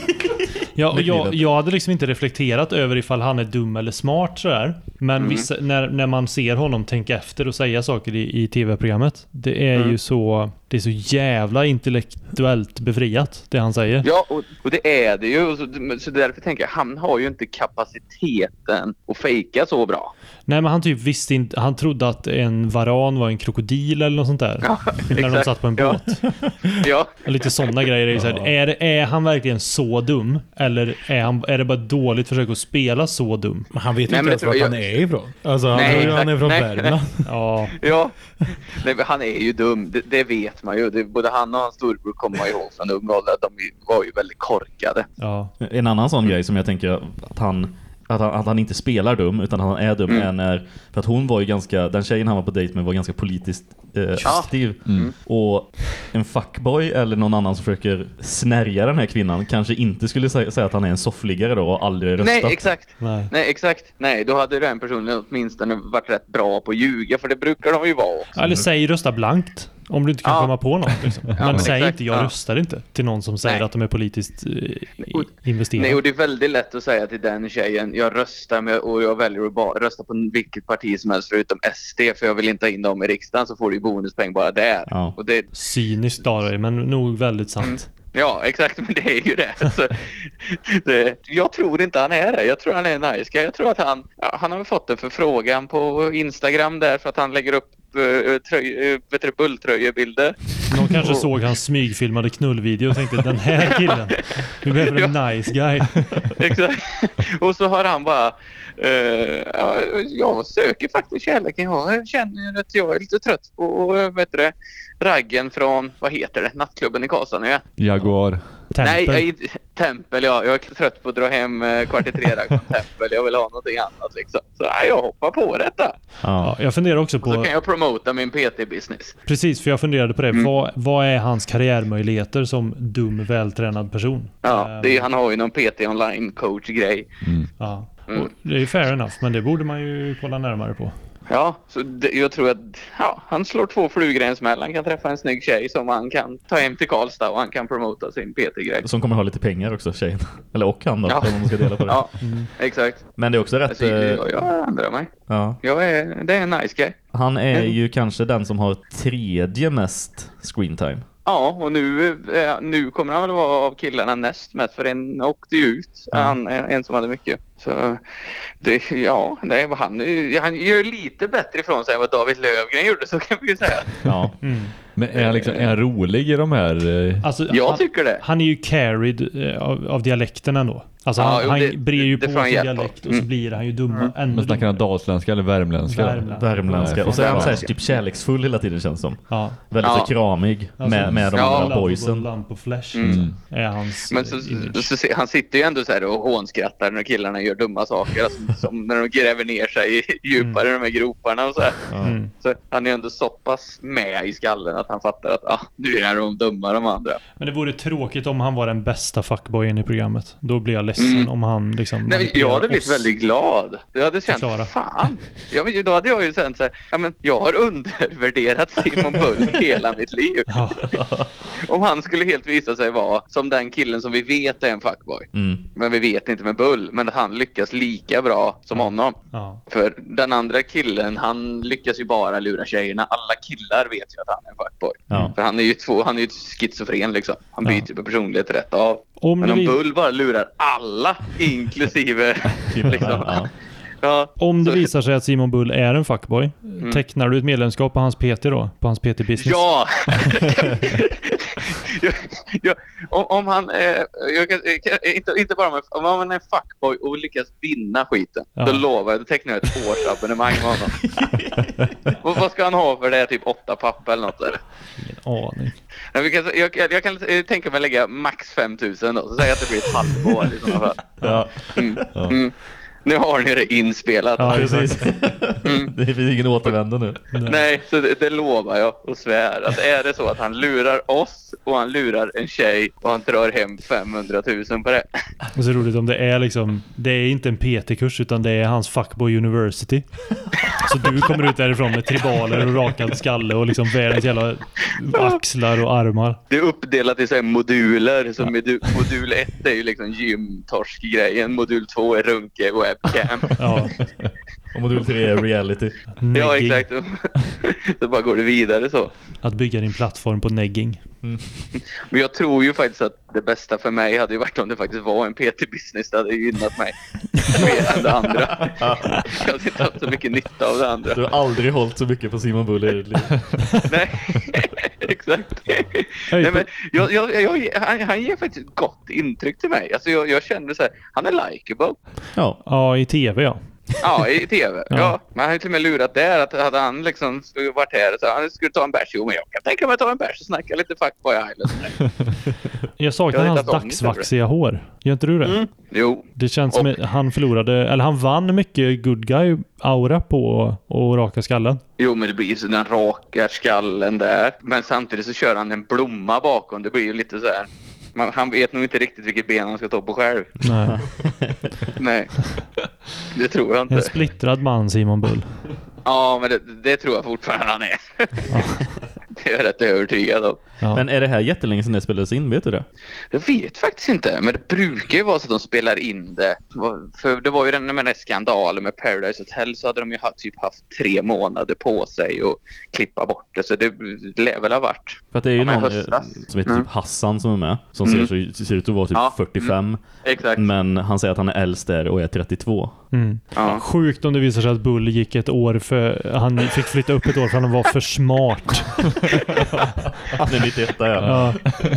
Ja, och jag, jag hade liksom inte reflekterat över ifall han är dum eller smart sådär. Men Mm. vissa, när, när man ser honom tänka efter och säga saker i, i tv-programmet, det är Mm. ju så det är så jävla intellektuellt befriat det han säger. Ja, och, och det är det ju. Och så, så därför tänker jag, han har ju inte kapaciteten att fejka så bra. Nej, men han typ visste inte, han trodde att en varan var en krokodil eller något sånt där. Ja, när de exakt. satt på en båt. Ja. Ja. Och lite sådana grejer. Är, så här, är, är han verkligen så dum? Eller är, han, är det bara ett dåligt försök att spela så dum? Men han vet Nej, inte ens men vart jag- han är ifrån. Alltså han, Nej, tror ju han är exakt. från Nej. Värmland. Ja. Ja, nej, men han är ju dum. Det, det vet man ju. Det, både han och hans storbror kommer man ihåg från ung ålder att de var ju väldigt korkade. Ja. En annan sån grej som jag tänker att han Att han, att han inte spelar dum utan att han är dum Mm. är när, för att hon var ju ganska, den tjejen han var på dejt med var ganska politiskt eh, Ja. aktiv. Mm. Och en fuckboy eller någon annan som försöker snärja den här kvinnan kanske inte skulle säga, säga att han är en soffliggare då och aldrig röstat. Nej, exakt. Nej. Nej, exakt. Nej, då hade den personen åtminstone varit rätt bra på att ljuga, för det brukar de ju vara också. Eller säg rösta blankt. Om du inte kan Ja. komma på något. Liksom. Ja, Men säg exakt. inte, jag Ja. röstar inte till någon som säger Nej. att de är politiskt eh, Och- investerade. Nej, och det är väldigt lätt att säga till den tjejen, jag röstar med, och jag väljer att bara rösta på vilket parti som helst förutom S D, för jag vill inte ha in dem i riksdagen, så får du ju bonuspeng bara där. Ja. Och det, Cyniskt av dig, men nog väldigt sant. Mm. ja, exakt, men det är ju det. Så, det. Jag tror inte han är det. Jag tror han är en nice guy. Jag tror att han, ja, han har fått en förfrågan på Instagram där för att han lägger upp uh, tröj, uh, vet du, bulltröjebilder. Någon kanske Och- såg hans smygfilmade knullvideo och tänkte, den här killen, vi behöver en nice guy. Exakt. Och så har han bara uh, ja, jag söker faktiskt kärleken. Jag känner att jag är lite trött på uh, vet du det, raggen från, vad heter det, nattklubben i Karlstad nu. Jaguar. Tempel. Nej, jag är inte, Tempel, ja. Jag är trött på att dra hem uh, kvart i tre ragg från Tempel. Jag vill ha någonting annat liksom. Så ja, jag hoppar på detta. Ja, jag funderar också Och så på, kan jag promota min P T-business. precis, för jag funderade på det. Mm. Vad, vad är hans karriärmöjligheter som dum, vältränad person? Ja, Ehm, det är, han har ju någon P T online coach-grej. Ja. Mm. Och det är ju fair enough, men det borde man ju kolla närmare på. Ja, så det, jag tror att ja, han slår två flugor i en smäll. Han kan träffa en snygg tjej som han kan ta hem till Karlstad och han kan promota sin P T-grej. Som kommer ha lite pengar också, tjejen. Eller och han då, Ja. om man ska dela på det. Ja, Mm. exakt. Men det är också rätt... Alltså, eh, jag, jag ändrar mig. ja. Jag är, det är en nice guy. Han är Mm. ju kanske den som har tredje mest screentime. Ja, och nu, eh, nu kommer han väl vara av killarna näst mest, för en åkte ju ut. Mm. Han, en, en som hade mycket. Så det, ja, det var han. Han gör lite bättre ifrån sig än vad David Löfgren gjorde, så kan vi ju säga. Ja. Mm. Men är han, liksom, är han rolig i de här... eh, Alltså, Jag han, tycker det. han är ju carried eh, av, av dialekten ändå. Alltså Ja, han, jo, han det- brer ju det på får han sin hjälp av. dialekt och så Mm. blir han ju dumma. Ännu Men snackar han dummare. dalsländska eller värmländska? Värmland. Värmländska. Nej, Och så är han fan. så här typ kärleksfull hela tiden, känns som. Ja. Väldigt Ja. så kramig Alltså, med, med de ja. andra boysen. Lamp och flash Mm. liksom, är hans Men så, eh, image. så, så, han sitter ju ändå så här och hånskrattar när killarna gör dumma saker. Alltså, som när de gräver ner sig djupare i de här groparna och så här. Mm. Så han är ändå så pass med i skallen att han fattar att ah, nu är de dumma de andra. Men det vore tråkigt om han var den bästa fuckboyen i programmet. Då blir jag ledsen Mm. om han liksom... Nej, men jag hade blivit oss. väldigt glad. Jag hade känt, Förklara. fan. Jag, vet ju, då hade jag ju känt så här, ja, men jag har undervärderat Simon Bull hela mitt liv. Ja. Om han skulle helt visa sig vara som den killen som vi vet är en fuckboy. Mm. Men vi vet inte med Bull. Men att han lyckas lika bra som honom. Ja. För den andra killen, han lyckas ju bara lura tjejerna. Alla killar vet ju att han är en fuckboy. Ja. För han är ju två, han är ju schizofren liksom. Han Ja. byter ju på personlighet rätt av. Om Men det om vi- Bull bara lurar alla, inklusive liksom. Ja. Ja. Om det Så- visar sig att Simon Bull är en fuckboy, tecknar du ett medlemskap på hans P T då? På hans P T-business? Ja! jag, jag, om, om han är, jag kan, jag kan, inte, inte bara med, om han är en fuckboy och lyckas vinna skiten, Ja. då lovar jag att teckna ett årsabonnemang med honom. Och vad ska han ha för det? Typ åtta papper eller något eller? Ingen aning. Men vi kan, jag, jag, jag kan eh, tänka mig att lägga max fem tusen då, så säger jag att det blir ett halvår i sådana fall. Ja. Mm. Mm. Nu har ni det inspelat. Ja, precis. Mm. Det finns ingen återvändo nu. Nej, Nej så det, det lovar jag och svär. Att är det så att han lurar oss och han lurar en tjej och han drar hem femhundratusen på det. Det är så roligt om det är liksom, det är inte en P T-kurs utan det är hans Fuckboy University. Så du kommer ut därifrån med tribaler och rakad skalle och liksom världens jävla axlar och armar. Det är uppdelat i så här moduler. Så modul, modul ett är ju liksom gymtorsk-grejen. Modul två är runke och webcam. Ja. Och modul tre är reality. Negging. Ja, exakt. Så bara går det vidare så. Att bygga din plattform på negging. Mm. Men jag tror ju faktiskt att det bästa för mig hade ju varit om det faktiskt var en P T-business. Det hade ju gynnat mig mer än det andra. Jag hade inte haft så mycket nytta av det andra. Du har aldrig hållit så mycket på Simon Bull i ditt liv. Nej, exakt. Nej, men jag, jag, jag, han, han ger faktiskt ett gott intryck till mig. Alltså jag, jag känner så här, han är likeable. Ja, ja i tv ja. Ja, i tv. Ja. ja. Man har ju till och med lurat där att hade han liksom varit här och så han skulle ta en bärs. Jo, men jag kan tänka mig att ta en bärs och snacka lite Fuckboy Island. Jag saknar jag hans dagsvaxiga hår. Gör inte du det? Mm. Jo. Det känns som att han förlorade, eller han vann mycket good guy aura på och raka skallen. Jo, men det blir ju så den rakar skallen där. Men samtidigt så kör han en blomma bakom. Det blir ju lite så här. Man, han vet nog inte riktigt vilket ben han ska ta på själv. Nej. Nej. Det tror jag inte. En splittrad man, Simon Bull. Ja, men det, det tror jag fortfarande han är. Ja. Det är jag rätt övertygad om. Ja. Men är det här jättelänge sedan det spelades in, vet du det? Jag vet faktiskt inte, men det brukar ju vara så att de spelar in det. För det var ju den med den skandalen med Paradise Hotel, så hade de ju haft, typ haft tre månader på sig och klippa bort det. Så det lär väl ha varit. För att det är ju någon höstas. Som heter mm. typ Hassan som är med. Som mm. ser, så, ser ut att vara typ ja. fyrtiofem. Mm. Exakt. Men han säger att han är äldst där och är trettiotvå. Mm. Ja. Sjukt om det visar sig att Bull gick ett år för... Han fick flytta upp ett år för att han var för smart. Han är nittioett, ja. Ja.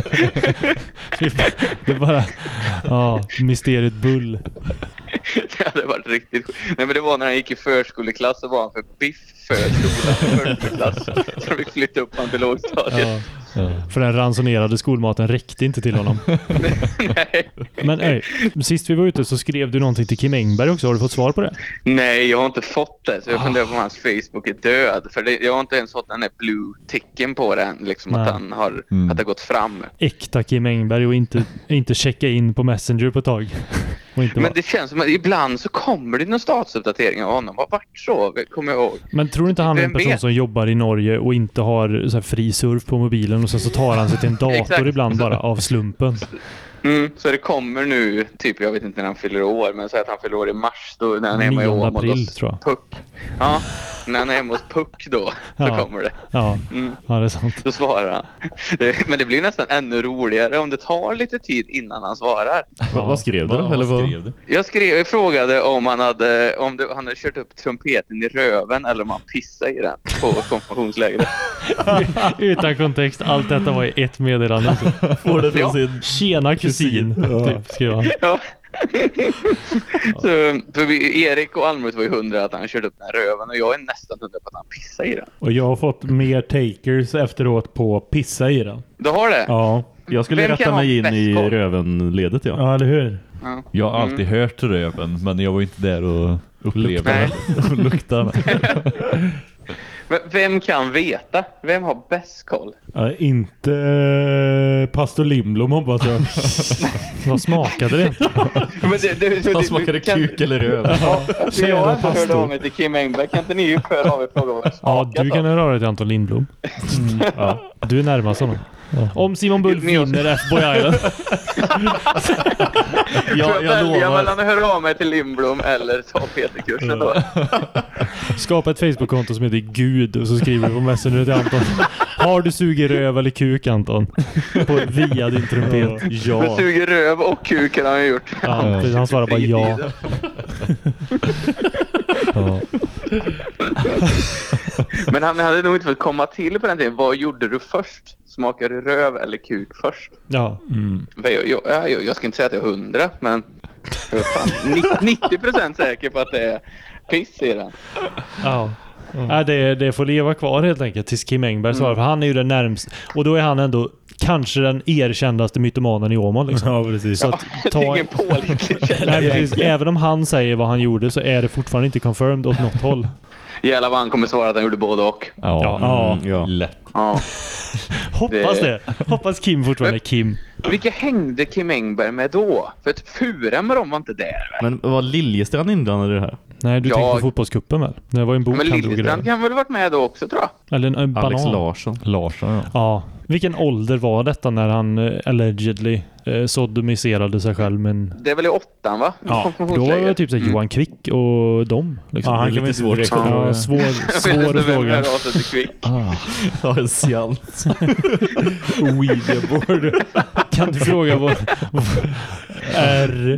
Det är bara... Ja, mysteriet Bull. Det hade varit riktigt... Nej, men det var när han gick i förskoleklass så var han för biff förskola förskoleklass. Så vi flyttade upp han till lågstadiet. Ja. Ja. För den ransonerade skolmaten räckte inte till honom. Nej. Men ej, sist vi var ute så skrev du någonting till Kim Engberg också. Har du fått svar på det? Nej, jag har inte fått det. Så jag funderar på om hans Facebook är död. För det, jag har inte ens fått den här blue ticken på den. Liksom att han har, mm. att det gått fram. Äkta Kim Engberg och inte, inte checka in på Messenger på ett tag. Men var... det känns som att ibland så kommer det någon statusuppdatering av honom. Vad vart så? Kommer jag ihåg. Men tror inte han är en person vet? som jobbar i Norge och inte har så här fri surf på mobilen och sen så tar han sig till en dator ibland bara av slumpen? Mm, så det kommer nu, typ jag vet inte när han fyller år, men så att han fyller år i mars då när han är hemma i Åmål. april tror jag. Puck. Ja, när han är hemma hos Puck då så ja. kommer det. Ja. Mm. Ja, det är sant. Då svarar han. Det, men det blir nästan ännu roligare om det tar lite tid innan han svarar. Ja. Vad skrev du? Vad, eller vad skrev du? Jag skrev, jag frågade om han hade om det, han hade kört upp trumpeten i röven eller om han pissade i den på konfirmationslägret. Utan kontext, allt detta var i ett meddelande. Får det från ja. sin tjena kusin, ja. typ, skrev han. Ja. Så, för vi, Erik och Almut var ju hundra att han kört upp den här röven och jag är nästan hundra på att han pissar i den. Och jag har fått mer takers efteråt på pissa i den. Du har det? Ja. Jag skulle Vem rätta mig in i rövenledet, ja. Ja, eller hur? Ja. Jag har alltid mm. hört röven, men jag var inte där och upplevde det. Lukta. Men vem kan veta? Vem har bäst koll? Ja, inte äh, Pastor Lindblom hoppas jag. Vad smakade det? Men det, det, det Vad smakade kan... kuk eller röv? Ja, alltså, jag har inte hört av mig till Kim Engberg. Kan inte ni ju höra av er fråga vad det smakade? Ja, du kan höra av dig till Anton Lindblom. Mm. Ja. Du är närmast honom. Ja. Om Simon Bull vinner F-Boy Island. jag, jag lovar. Mellan att höra av mig till Lindblom eller ta Peter-kursen då. Skapa ett Facebook-konto som heter Gud och så skriver du på Messenger till Anton. Har du suger röv eller kuk, Anton? På, via din trumpet. Ja. Du suger röv och kuk har han gjort. Ja, han svarar bara ja. Ja. Men han hade nog inte fått komma till på den tiden. Vad gjorde du först? Smakade du röv eller kuk först? Ja. Mm. Jag, jag, jag, jag ska inte säga att jag är hundra, men jag är fan nittio procent säker på att det är piss i den. Ja. Mm. Ja, det, det får leva kvar helt enkelt tills Kim Engberg svarar. Mm. För han är ju den närmast. Och då är han ändå kanske den erkändaste mytomanen i Åmål. Liksom. Ja, precis. Så att Ja, ta... det är ingen pålitlig Nej, precis. Även om han säger vad han gjorde så är det fortfarande inte confirmed åt något håll. Jävlar vad han kommer svara att han gjorde både och. Ja, ja. Mm, ja. lätt. Ja. Hoppas det. Hoppas Kim fortfarande är Kim. Vilka hängde Kim Engberg med då? För att Fura med dem var inte där. Men var Liljestrand inblandad i det här? Nej, du Ja. tänker på fotbollskuppen väl? Det var ju en bok Men han drog i Liljestrand det. kan väl varit med då också, tror jag. Eller en, en banan. Alex Larsson. Larsson, ja. Ja. Vilken ålder var detta när han eh, allegedly eh, sodomiserade sig själv? Men... Det är väl i åttan, va? Ja, då var det typ så här, Johan Kvick och dem. Liksom. Ja, han Det är kan lite väl inte svårt. direkt- Ja, svår, svår fråga. Ah. Ja, en sjans. Ouija-board. Kan du fråga vad... vad R...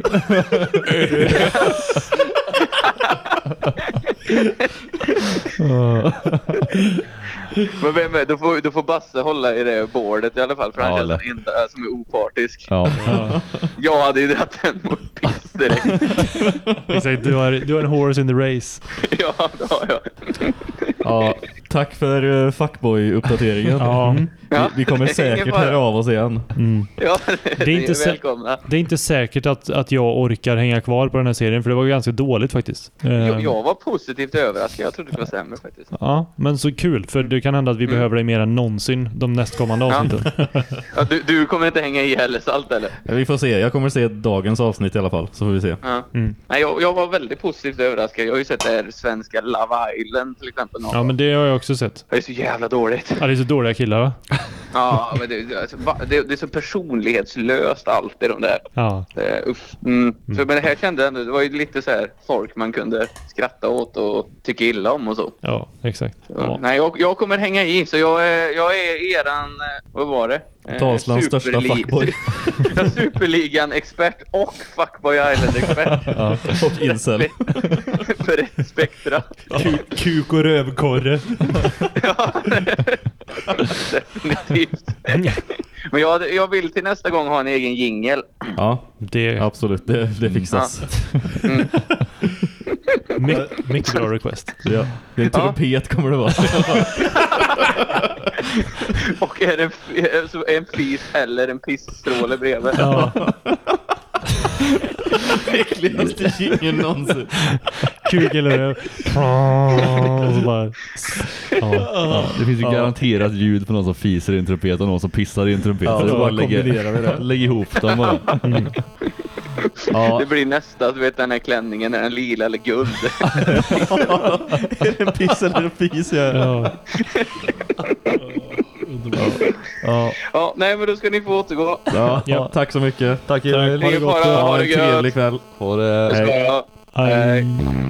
Men vem är, då, får, då får Basse hålla i det bordet i alla fall. För han Ja, känns lätt. den enda som är opartisk. Ja. Ja. Jag hade ju dratt den mot piss direkt. Exakt, du har, du har en horse in the race. Ja, det har jag. Ja, tack för uh, fuckboy-uppdateringen. Ja. Mm. Ja. Vi, vi kommer Ingen säkert fara. höra av oss igen. Mm. Ja, Det är inte sä- välkomna. Det är inte säkert att, att jag orkar hänga kvar på den här serien, för det var ganska dåligt faktiskt. Jag, Eh, jag var positivt överraskad. Jag trodde det var sämre faktiskt. Ja, men så kul, för det kan hända att vi Mm. behöver dig mer än någonsin de nästkommande Ja. avsnitten. Ja, du, du kommer inte hänga i heller, Salt, eller? Ja, vi får se. Jag kommer se dagens avsnitt i alla fall, så får vi se. Ja. Mm. Nej, jag, jag var väldigt positivt överraskad. Jag har ju sett det här svenska Love Island till exempel. Ja, men det har jag också sett. Det är så jävla dåligt. Ja, det är så dåliga killar, va? Ja, men det, alltså, va- det, det är så personlighetslöst allt i de där. Ja. Det, uff, mm. Så, men det här kände jag ändå, det var ju lite så här folk man kunde skratta åt och tycka illa om och så. Ja, exakt. Så, Ja. Nej, jag, jag kommer hänga i, så jag är, jag är eran, eh, vad var det? Eh, Dalslands största superli- fuckboy. Ja, Superligan-expert och Fuckboy Island-expert. Ja, och incel. För ett spektra. Kuk, kuk och rövkorre. Ja, definitivt. Men jag, jag vill till nästa gång ha en egen jingle. Ja, Det absolut. Det, det fixas. Mm. My- mycket bra request. Ja. Det är en Ja. trumpet kommer det vara. Och är det en, f- så en fis eller en pissstråle bredvid. Ja. Äckligaste jingeln någonsin. Kuk eller röv. Och så bara... Ja. Ja, det finns ju garanterat ljud på någon som fiser i en trumpet och någon som pissar i en trumpet. Ja, Så det så är bara bara kombinerar vi det. lägg ihop dem bara. Mm. Ja. Det blir nästa, du vet den här klänningen, är den lila eller guld? Är det en piss eller en fis? Ja. Ja. Ja. Ja, nej men då ska ni få återgå. Ja. Ja. Tack så mycket. Tack Emil. Ha det gott. Ha Ha det en gött. trevlig kväll. Ha det. Det ska Hej. jag. Aj. Hej.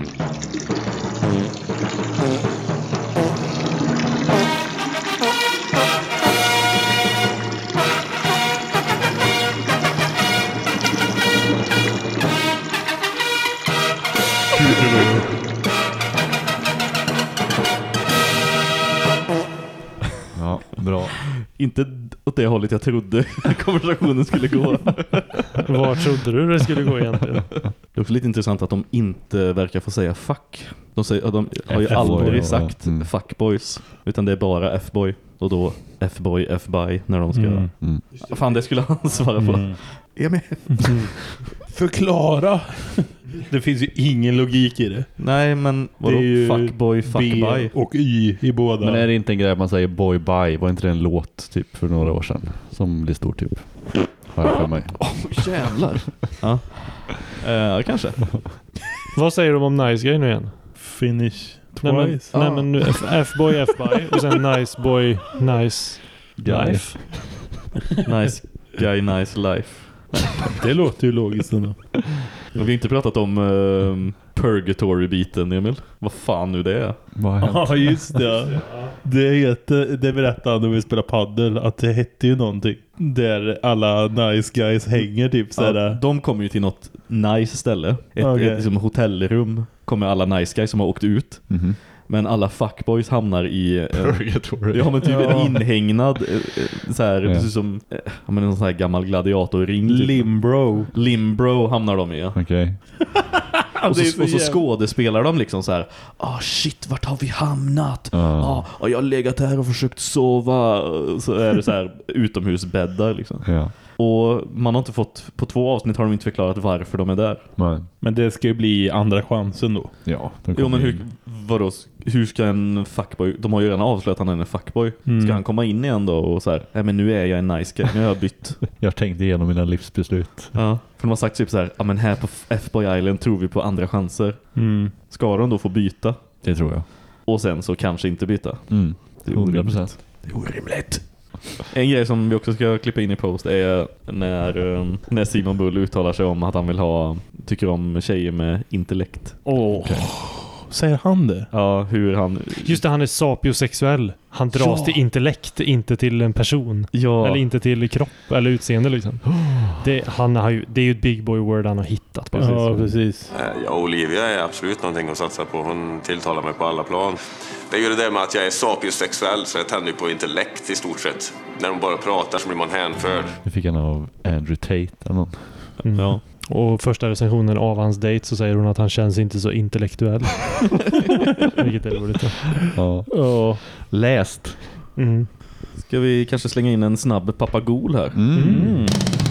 Ja, bra. Inte åt det hållet jag trodde konversationen skulle gå. Var trodde du det skulle gå egentligen? Det är också lite intressant att de inte verkar få säga fuck. De, säger, de har ju F-boy, aldrig ja. sagt Mm. fuckboys. Utan det är bara F-boy. Och då F-boy, F-by när de ska... Mm. Mm. Vad fan, det skulle han svara på. Mm. Är med. Förklara. Det finns ju ingen logik i det. Nej, men vadå? Det är ju Fuckboy, B fuckby. och Y i båda. Men är det inte en grej att man säger boy bye? Var inte det en låt typ för några år sedan som blev stor typ? Har jag för mig. Åh, jävlar. Ja, eh, kanske. Vad säger de om nice guy nu igen? Finish Nej men, twice. nej, men nu F- F-boy, F-by och sen nice boy, nice Guy. life. Nice guy, nice life. Det låter ju logiskt ändå. Vi har inte pratat om uh, Purgatory-biten, Emil. Vad fan nu det är. Vad har hänt? Ja, just det. Det, heter, det berättade han när vi spelade paddel att det hette ju någonting där alla nice guys hänger typ sådär. Ja, de kommer ju till något nice ställe. Ett, Okay. ett liksom, hotellrum kommer alla nice guys som har åkt ut. Mhm. Men alla fuckboys hamnar i eh, Purgatory. ja, men typ Ja. en inhägnad eh, eh, så här, Ja. precis som eh, ja, men en sån här gammal gladiatorring typ. Limbro. Limbro hamnar de i. Ja. Okej. och, så, så och så jävla... skådespelar de liksom så här: ah shit, vart har vi hamnat? Ja, ah. ah, jag har legat här och försökt sova. Så är det så här utomhusbäddar liksom. Ja. Och man har inte fått, på två avsnitt har de inte förklarat varför de är där. Nej. Men det ska ju bli andra chansen då. Ja. Jo, men hur, vadå, hur ska en fuckboy, de har ju redan avslöjat att han är en fuckboy. Mm. Ska han komma in igen då och så här, nej men nu är jag en nice guy, nu har jag bytt. Jag har tänkt igenom mina livsbeslut. Ja, för de har sagt typ så här, ja men här på F-boy Island tror vi på andra chanser. Mm. Ska de då få byta? Det tror jag. Och sen så kanske inte byta. Mm. Det är hundra orimligt. procent. Det är orimligt. En grej som vi också ska klippa in i post är när, um, när Simon Bull uttalar sig om att han vill ha, tycker om tjejer med intellekt. Åh, okay. Säger han det? Ja, hur han... Just det, han är sapiosexuell. Han dras ja. till intellekt, inte till en person. Ja. Eller inte till kropp eller utseende liksom. Det, han har ju, det är ju ett big boy word han har hittat. Precis. Ja, precis. Ja, Olivia är absolut någonting att satsa på. Hon tilltalar mig på alla plan. Det är ju det där med att jag är sapiosexuell, så jag tänder på intellekt i stort sett. När de bara pratar så blir man hänförd. Det fick han av Andrew Tate eller någon. Mm. Ja. Och första recensionen av hans date så säger hon att han känns inte så intellektuell. Vilket är roligt. Ja. Ja. Läst. Mm. Ska vi kanske slänga in en snabb papagol här? Mm. Mm.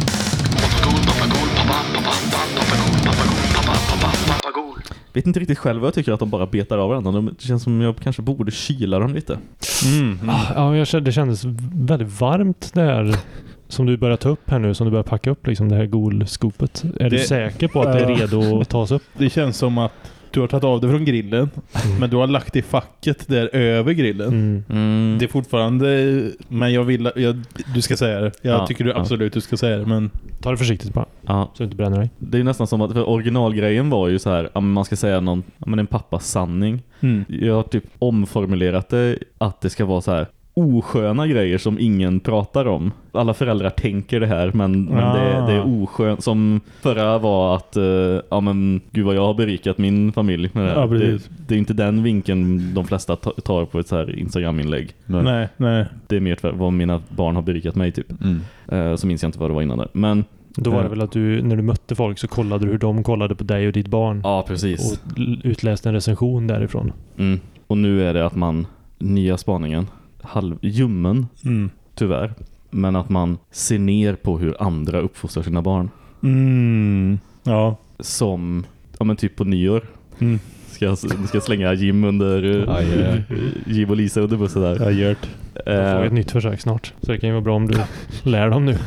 Vet inte riktigt själv vad jag tycker att de bara betar av varandra. Det känns som jag kanske borde kyla dem lite. Mm. Mm. Ja, jag kände, det kändes väldigt varmt där. Som du börjar ta upp här nu, som du börjar packa upp liksom det här golskopet. Är det, du säker på att det är redo att tas upp? Det känns som att du har tagit av det från grillen, mm. men du har lagt det i facket där över grillen. Mm. Mm. Det är fortfarande, men jag vill jag, du ska säga det. Jag ja, tycker du absolut ja. du ska säga det, men ta det försiktigt bara. Ja. Så du inte bränner dig. Det är nästan som att för originalgrejen var ju så här, ja, man ska säga någon, ja, men en pappas sanning. Mm. Jag har typ omformulerat det att det ska vara så här osköna grejer som ingen pratar om. Alla föräldrar tänker det här, men, men ah. det, det är oskönt. Som förra var att uh, ja men gud vad jag har berikat min familj med det här. Ja, det, det är inte den vinkeln de flesta tar på ett så här Instagram-inlägg. Nej. nej, nej. Det är mer vad mina barn har berikat mig typ. Mm. Uh, så minns jag inte vad det var innan där. Men då var det väl att du, när du mötte folk så kollade du hur de kollade på dig och ditt barn. Ja, precis. Och utläste en recension därifrån. Mm. Och nu är det att man, nya spaningen, halv ljummen, mm. tyvärr. Men att man ser ner på hur andra uppfostrar sina barn. Mm. Ja. Som, ja men typ på nyår. Mm. Ska jag, ska jag slänga Jim under ah, yeah. Jim och Lisa under bussen där. Ja, gjort. Jag får ett nytt försök snart. Så det kan ju vara bra om du lär dem nu.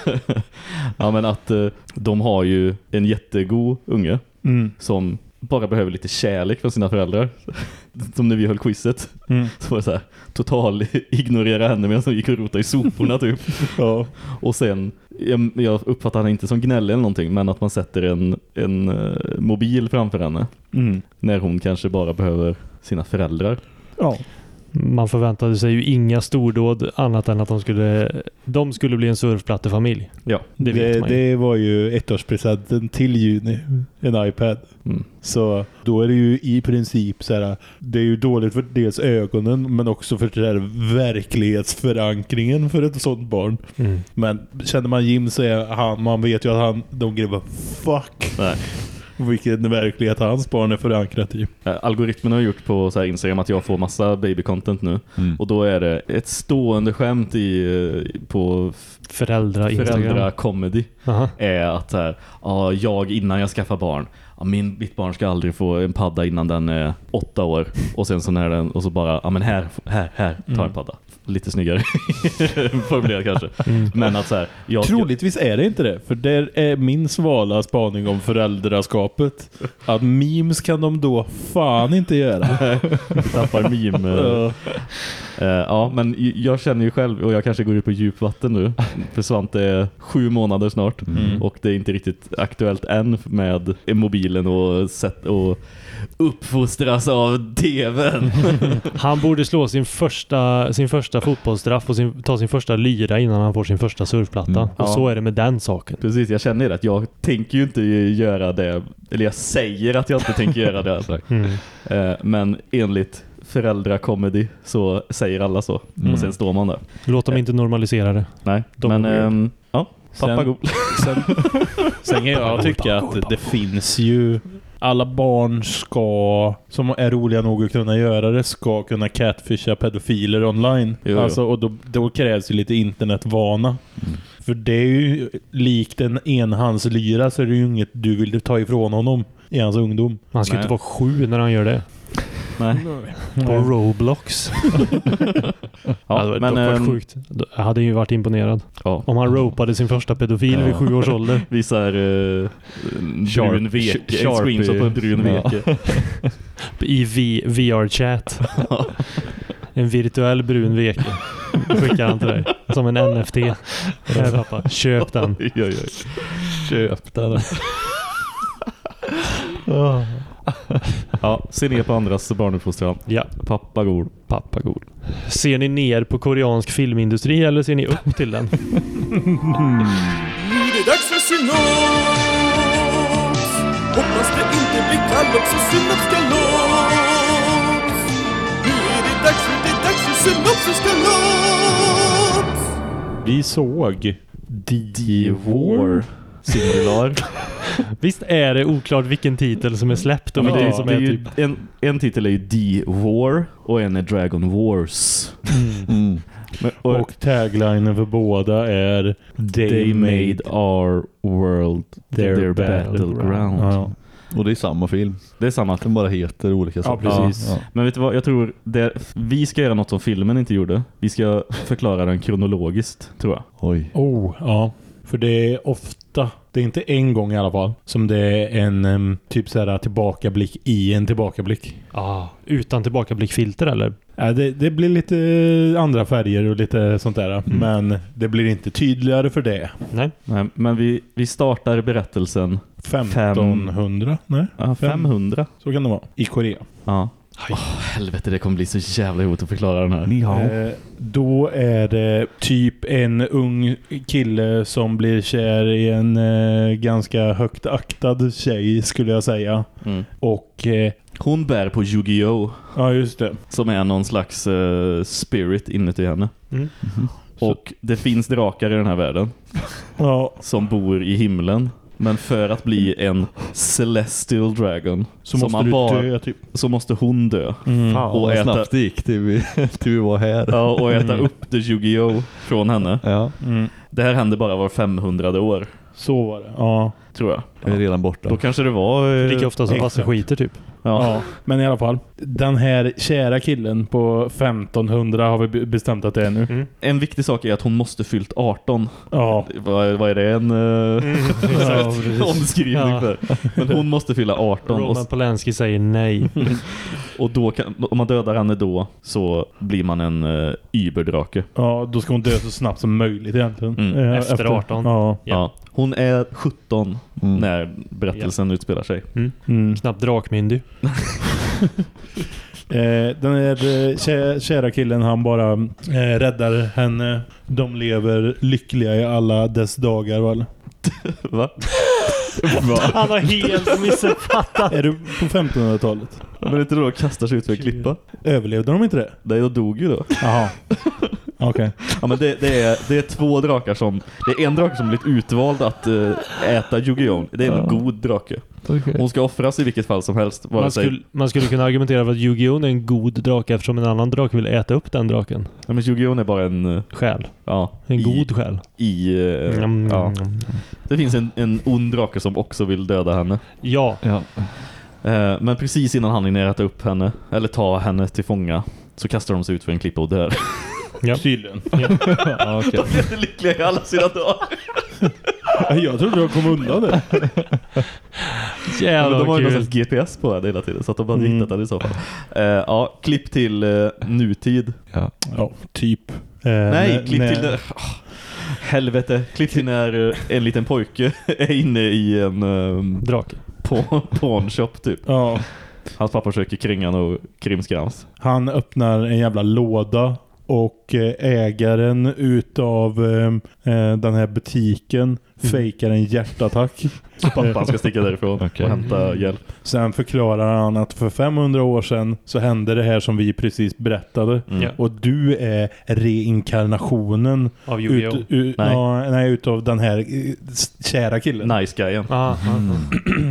Ja, men att uh, de har ju en jättegod unge mm. som bara behöver lite kärlek från sina föräldrar. Som när vi höll quizet. Mm. Så var det så här, total ignorera henne medan de gick och rota i soporna typ. Ja. Och sen, jag, jag uppfattar henne inte som gnällig eller någonting, men att man sätter en, en uh, mobil framför henne. Mm. När hon kanske bara behöver sina föräldrar. Ja. Man förväntade sig ju inga stordåd annat än att de skulle de skulle bli en surfplattefamilj. Ja, det vet det, man ju. Det var ju ettårspresenten till juni, en iPad. Mm. Så då är det ju i princip så här, det är ju dåligt för dels ögonen men också för det här verklighetsförankringen för ett sånt barn. Mm. Men känner man Jim så är han, man vet ju att han, de grejer fuck. Nej. Vilken verklighet hans barn är förankrat i. Algoritmen har gjort på så här Instagram att jag får massa baby-content nu. Mm. Och då är det ett stående skämt i, på föräldra Instagram. Föräldra-comedy. Aha. Är att så här, ja, jag innan jag skaffar barn, ja, min, mitt barn ska aldrig få en padda innan den är åtta år. Och sen så när den, och så bara, ja men här, här, här, ta en mm. padda. Lite snyggare formulerat kanske. Mm. Men att så här, jag, troligtvis är det inte det. För det är min svala spaning om föräldraskapet. Att memes kan de då fan inte göra. tappar meme. uh, uh, ja, men jag känner ju själv, och jag kanske går ut på djupvatten nu. För Svante är sju månader snart. Mm. Och det är inte riktigt aktuellt än med mobilen och, sätt, och uppfostras av tvn. Han borde slå sin första, sin första fotbollsstraff och sin, ta sin första lyra innan han får sin första surfplatta. Mm. Och Ja. så är det med den saken. Precis, jag känner det att jag tänker ju inte göra det. Eller jag säger att jag inte tänker göra det. Mm. Uh, men enligt föräldrakomedi så säger alla så. Mm. Och sen står man där. Låt dem inte normalisera det. Nej, De men är um, ja, pappa Sen- god. Sen, sen kan jag tycka att det finns ju alla barn ska, som är roliga nog att kunna göra det, ska kunna catfisha pedofiler online. Jo, jo. Alltså, och då, då krävs ju lite internetvana. Mm. För det är ju likt en enhandslyra, så är det ju inget du vill ta ifrån honom i hans ungdom. Han ska Nej. inte vara sju när han gör det. Nej. På Roblox. Ja, det men dock um, sjukt. Jag hade ju varit imponerad. Ja. Om han ropade sin första pedofil ja. vid sju års ålder. Visar uh, brun veke. En screenshot på en brun veke. Ja. I v- V R-chat. En virtuell brun veke. Skickar han till dig. Som en N F T. Här, pappa. Köp den. Oj, oj, oj. Köp den. Oh. Ja, se ner på andras barnuppfostran. Ja. Pappa god. Pappa god. Ser ni ner på koreansk filmindustri eller ser ni upp till den? Nu är det dags för synops. Hoppas det inte blir kallops och synops ska lops. Nu är det dags för det dags för synops och ska lops. Vi såg D-War singular. Visst är det oklart vilken titel som är släppt och ja, vilken det, som det är, är ju, typ... en, en titel är ju D-War och en är Dragon Wars. Mm. Mm. Men, och, och taglinen för båda är They, They made our world their, their battleground. battleground. Ja. Och det är samma film. Det är samma. Den bara heter olika saker. Ja, precis. Ja. Men vet du vad, jag tror det, vi ska göra något som filmen inte gjorde. Vi ska förklara den kronologiskt, tror jag. Oj. Oh, ja. För det är ofta, det är inte en gång i alla fall, som det är en um, typ så här tillbakablick i en tillbakablick. Ah, utan tillbakablickfilter eller? Ja, det, det blir lite andra färger och lite sånt där. Mm. Men det blir inte tydligare för det. Nej. Nej, men vi, vi startar berättelsen femtonhundra. Nej, ja, femhundra. Så kan det vara. I Korea. Ja. Åh, oh, helvete, det kommer bli så jävla jobbigt att förklara den här. Ja. Eh, då är det typ en ung kille som blir kär i en eh, ganska högt aktad tjej, skulle jag säga. Mm. Och eh, hon bär på Yu-Gi-Oh! Ja, just det. Som är någon slags uh, spirit inuti henne. Mm. Mm-hmm. Och det finns drakar i den här världen. Ja. Som bor i himlen. Men för att bli en Celestial Dragon så måste man du bara, dö typ. Så måste hon dö. Mm. Fan, och äta, snabbt det gick till vi, till vi var här. Ja, och äta mm. upp det Yu-Gi-Oh! Från henne. Ja. Mm. Det här hände bara var femhundrade år. Så var det, ja. Tror jag. Jag är redan borta. Då kanske det var... Lika ofta som passa skiter typ. Ja. Ja, men i alla fall. Den här kära killen på femtonhundra har vi bestämt att det är nu. Mm. En viktig sak är att hon måste fyllt arton. Ja. Vad, vad är det? En uh, mm, ja, omskrivning ja. för. Men hon måste fylla arton. Roman Polanski säger nej. Och då kan, om man dödar henne då så blir man en uh, überdrake. Ja, då ska hon dö så snabbt som möjligt egentligen. Mm. Efter, Efter arton. Ja. Ja. Hon är sjutton mm. när berättelsen ja. utspelar sig. Mm. Mm. Knappt drakmyndig. eh, den här kä- kära killen, han bara eh, räddar henne. De lever lyckliga i alla dess dagar, väl? Va? Han har helt missuppfattat. Är du på femtonhundratalet? Men inte då kastar sig ut för en klippa? Överlevde de inte det? Nej, de dog ju då. Jaha. Okej. Okay. Ja, men det, det, är, det är två drakar som... Det är en drake som blivit utvald att uh, äta Yu-Gi-Oh! Det är en ja. god drake. Okay. Hon ska offras i vilket fall som helst. Man skulle, man skulle kunna argumentera för att Yu-Gi-Oh! är en god drake eftersom en annan drake vill äta upp den draken. Ja, men Yu-Gi-Oh! är bara en... Uh, själ. Ja. En i, god själ. I... Uh, mm. ja. Det finns en, en ond drake som också vill döda henne. Ja. ja. Uh, men precis innan han hinner äta upp henne, eller ta henne till fånga, så kastar de sig ut för en klippa och dör. Ja. Tydligen. Ja. Ja, okay. De blir inte lyckliga i alla sina dagar. Jag trodde jag kom undan det. Jävlar, de har ju någon slags G P S på det hela tiden, så att de hade mm. hittat det i så fall. Uh, ja, klipp till uh, nutid. Ja, ja typ. Uh, Nej, nä- klipp nä- till... Uh, helvete, klipp till när uh, en liten pojke är inne i en... Um, drake. På, på en shop typ. Ja. Hans pappa försöker kringa och krimskrams. Han öppnar en jävla låda och ägaren utav eh, den här butiken mm. fejkar en hjärtattack. Så pappan ska sticka därifrån okay. och hämta hjälp. Sen förklarar han att för femhundra år sedan så hände det här som vi precis berättade. Mm. Och du är reinkarnationen av Yu-Gi-Oh! Ut, ut, nej. Ja, nej, utav den här kära killen. Nice guyen. Ah, mm.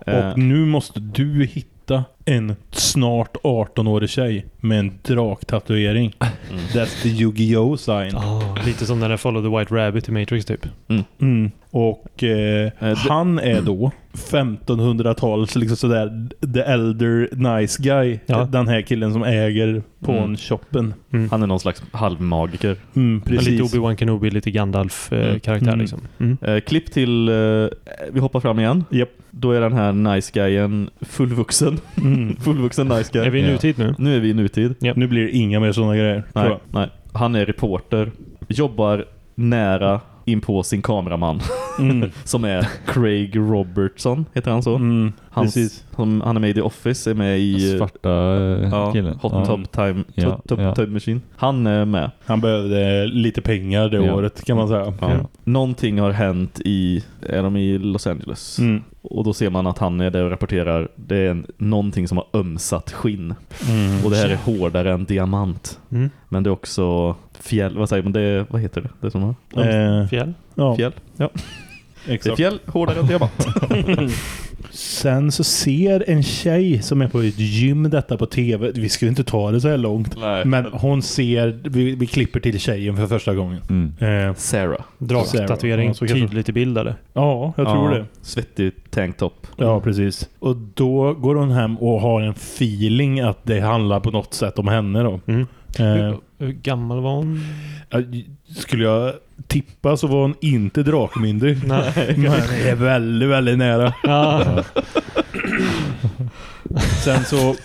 Eh. Och nu måste du hitta en snart arton-årig tjej med en draktatuering. Mm. That's the Yu-Gi-Oh sign. Oh, lite som när den Follow the White Rabbit i Matrix typ. Mm. Mm. Och eh, eh, han är då femtonhundratals liksom sådär the elder nice guy. Ja. Den här killen som äger pawn-shoppen. Mm. Han är någon slags halvmagiker. Mm, precis. Lite Obi-Wan Kenobi, lite Gandalf-karaktär mm. liksom. Mm. Eh, klipp till eh, vi hoppar fram igen. Yep. Då är den här nice guyen fullvuxen. Mm. Fullvuxen nice guy. Är vi i nutid nu? Nu är vi i nutid. Yep. Nu blir det inga mer sådana grejer. Nej, nej. Han är reporter. Jobbar nära in på sin kameraman. Mm. Som är Craig Robertson, heter han så? Mm, Hans, som, han är med i The Office, är med i svarta ja, killen. Hot ja. Tub Time ja, Tub ja. Tub Machine. Han är med. Han behövde lite pengar det ja. året kan man säga. Ja. Ja. Någonting har hänt i är de i Los Angeles. Mm. Och då ser man att han är där och rapporterar. Det är en, någonting som har ömsat skinn. Mm. Och det här är hårdare än diamant. Mm. Men det är också fjäll, vad säger man? Det är, vad heter det? Det som har eh, fjäll. Ja. Fjäll. Ja. Exakt. Det är fjäll hårdare än diamant. Sen så ser en tjej som är på ett gym detta på tv. Vi skulle inte ta det så här långt. Nej. Men hon ser, vi, vi klipper till tjejen för första gången. Mm. Eh, Sarah. Draktatuering, ja, tydligt bildade. Ja, jag tror ja, det. Svettig tanktop. Ja, precis. Och då går hon hem och har en feeling att det handlar på något sätt om henne då. Mm. Eh, hur, hur gammal var hon? Skulle jag tippa så var hon inte drakmyndig. Nej. Men det är väldigt, väldigt nära. Ja. Sen så...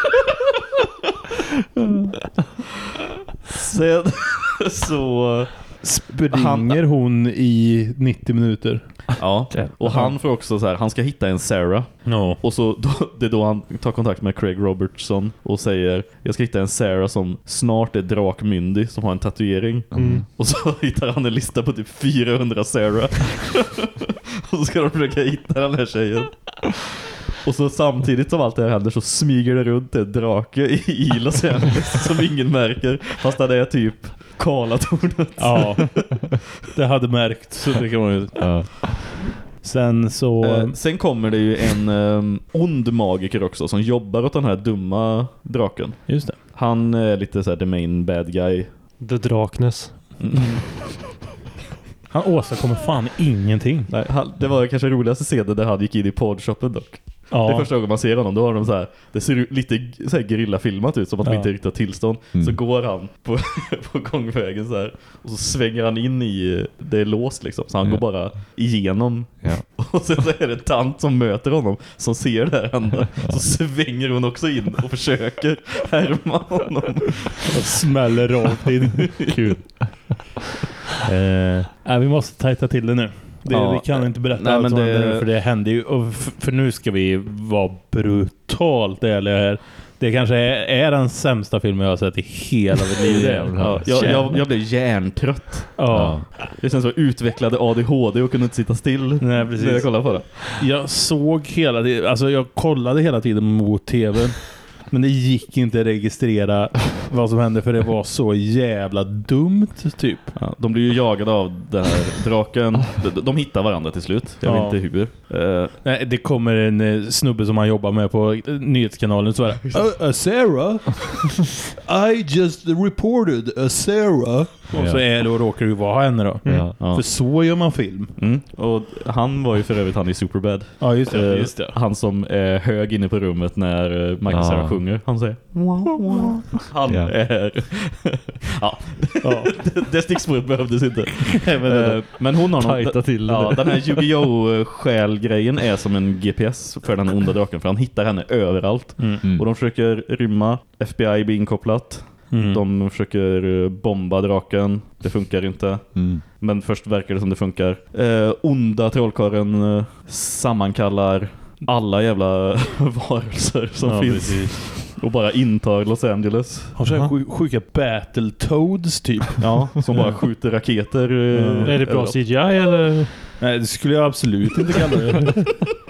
Sen så... springer hon i nittio minuter. Ja, och han får också så här, han ska hitta en Sarah. No. Och så då, det är då han tar kontakt med Craig Robertson och säger, jag ska hitta en Sarah som snart är drakmyndig, som har en tatuering. Mm. Och så hittar han en lista på typ fyrahundra Sarah. Och så ska de försöka hitta den här tjejen. Och så samtidigt som allt det här händer så smyger det runt en drake i Los Angeles som ingen märker. Fast det är typ Karlatornet. Ja, det hade märkt. Så det kan man ju... Ja. Sen så... Eh, sen kommer det ju en um, ond magiker också som jobbar åt den här dumma draken. Just det. Han är lite så här the main bad guy. The Drakness. Mm. Han åstadkommer fan ingenting. Nej, han, det var kanske roligaste scenen där han gick in i podshoppen dock. Ja. Det är första gången man ser honom. Då har de så här, det ser lite så här gerillafilmat ut som att de ja. inte riktigt har tillstånd. Mm. Så går han på, på gångvägen så här. Och så svänger han in i, det är låst liksom. Så han ja. går bara igenom. Ja. Och sen så är det en tant som möter honom, som ser det här hända. Så svänger hon också in och försöker härma honom. Och smäller rakt in. Kul. eh, äh, vi måste tajta till det nu. Det, ja, vi kan inte berätta nej, allt men det... det, för det händer ju. Och för, för nu ska vi vara brutalt ärliga här. Det kanske är, är den sämsta filmen jag har sett i hela mitt liv. Ja, jag, jag, jag blev hjärntrött. Ja. Det känns så utvecklade A D H D och kunde inte sitta still. Nej, precis. När jag kollade på det. Jag såg hela tiden, alltså jag kollade hela tiden mot tvn. Men det gick inte att registrera vad som hände för det var så jävla dumt typ. Ja, de blir ju jagade av den här draken. De, de hittar varandra till slut. Jag vet ja. inte hur. Uh, Nej, det kommer en uh, snubbe som man jobbar med på uh, nyhetskanalen så är det uh, uh, Sarah I just reported a Sarah. Och ja. så är det och råkar ju vara henne då. Mm. Ja. Ja. För så gör man film. Mm. Och han var ju för övrigt han i Superbad. Ja, just det, uh, just det. Han som är hög inne på rummet när uh, Michael ja. Sarah sjunger. Han säger han ja. är ja, ja. det stickspåret behövdes inte. men, uh, men hon har någon, till ja, den här Yu-Gi-Oh själgrejen är som en G P S för den onda draken, för han hittar henne överallt. Mm. Och de försöker rymma. F B I blir inkopplat. Mm. De försöker bomba draken. Det funkar inte. Mm. Men först verkar det som det funkar. Eh, onda trollkarlen eh, sammankallar alla jävla varelser som ja, finns. Precis. Och bara intar Los Angeles. Har så här sj- sjuka Battletoads typ. Ja, som bara skjuter raketer. Ja. Är det bra C G I eller? Nej, det skulle jag absolut inte kalla det.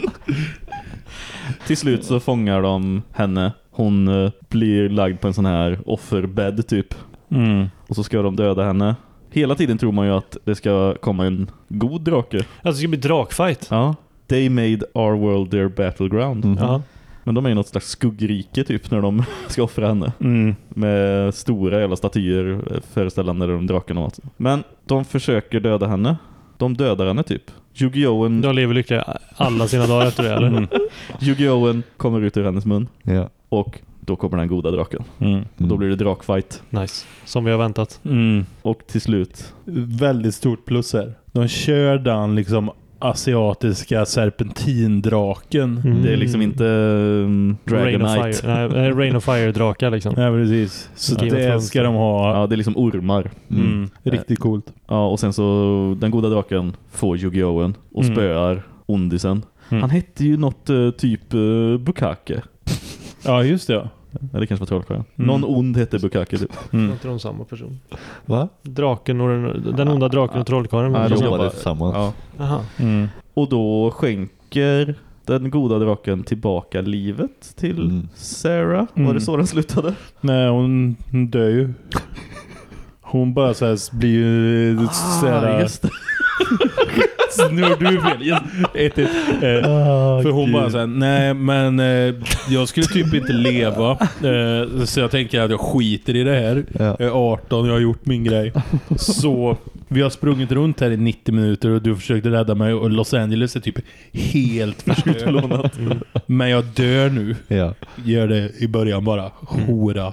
Till slut så fångar de henne. Hon uh, blir lagd på en sån här offerbädd typ. Mm. Och så ska de döda henne. Hela tiden tror man ju att det ska komma en god drake. Alltså det ska bli drakfight. Ja. They made our world their battleground. Mm. Ja. Men de är ju något slags skuggrike typ när de ska offra henne. Mm. Med stora jävla statyer föreställande de draken och allt. Men de försöker döda henne. De dödar henne typ. Yu-Gi-Oh! De lever lyckliga alla sina dagar efter det, eller? Mm. Yu-Gi-Oh! Kommer ut ur hennes mun. Ja. Och då kommer den goda draken. Mm. Och då blir det drakfight. Nice. Som vi har väntat. Mm. Och till slut. Väldigt stort plus här. De kör den liksom asiatiska serpentindraken. Mm. Det är liksom inte um, Rain of Dragonite. Fire. Nej, Rain of Fire-drakar liksom. Ja, precis. Så Game of det Thrones. ska de ha. Ja, det är liksom ormar. Mm. Mm. Riktigt coolt. Ja, och sen så den goda draken får Yu-Gi-Oh! Och Mm. spöar Ondisen. Mm. Han hette ju något uh, typ uh, Bukake. Ja, just det. Ja. Eller kanske var trollkarlen. Mm. Någon ond hette Bukake typ. Mm. Är inte de samma person? Va? Draken och den, den onda draken och trollkarlen. Ja, de de jobbade jobbar- tillsammans. Ja. Aha. Mm. Och då skänker den goda draken tillbaka livet till Mm. Sarah. Var Mm. det så den slutade? Nej, hon hon dör ju. Hon bara så här blir ju så här, just det. nu har du fel. Yes. Ett, ett. Eh, Ah, för hon Gud. bara så här, nej men eh, jag skulle typ inte leva. Eh, så jag tänker att jag skiter i det här. Ja. Jag är arton, jag har gjort min grej. Så vi har sprungit runt här i nittio minuter och du försökte rädda mig och Los Angeles är typ helt förstört. Mm. Men jag dör nu. Ja. Gör det i början bara. Hora.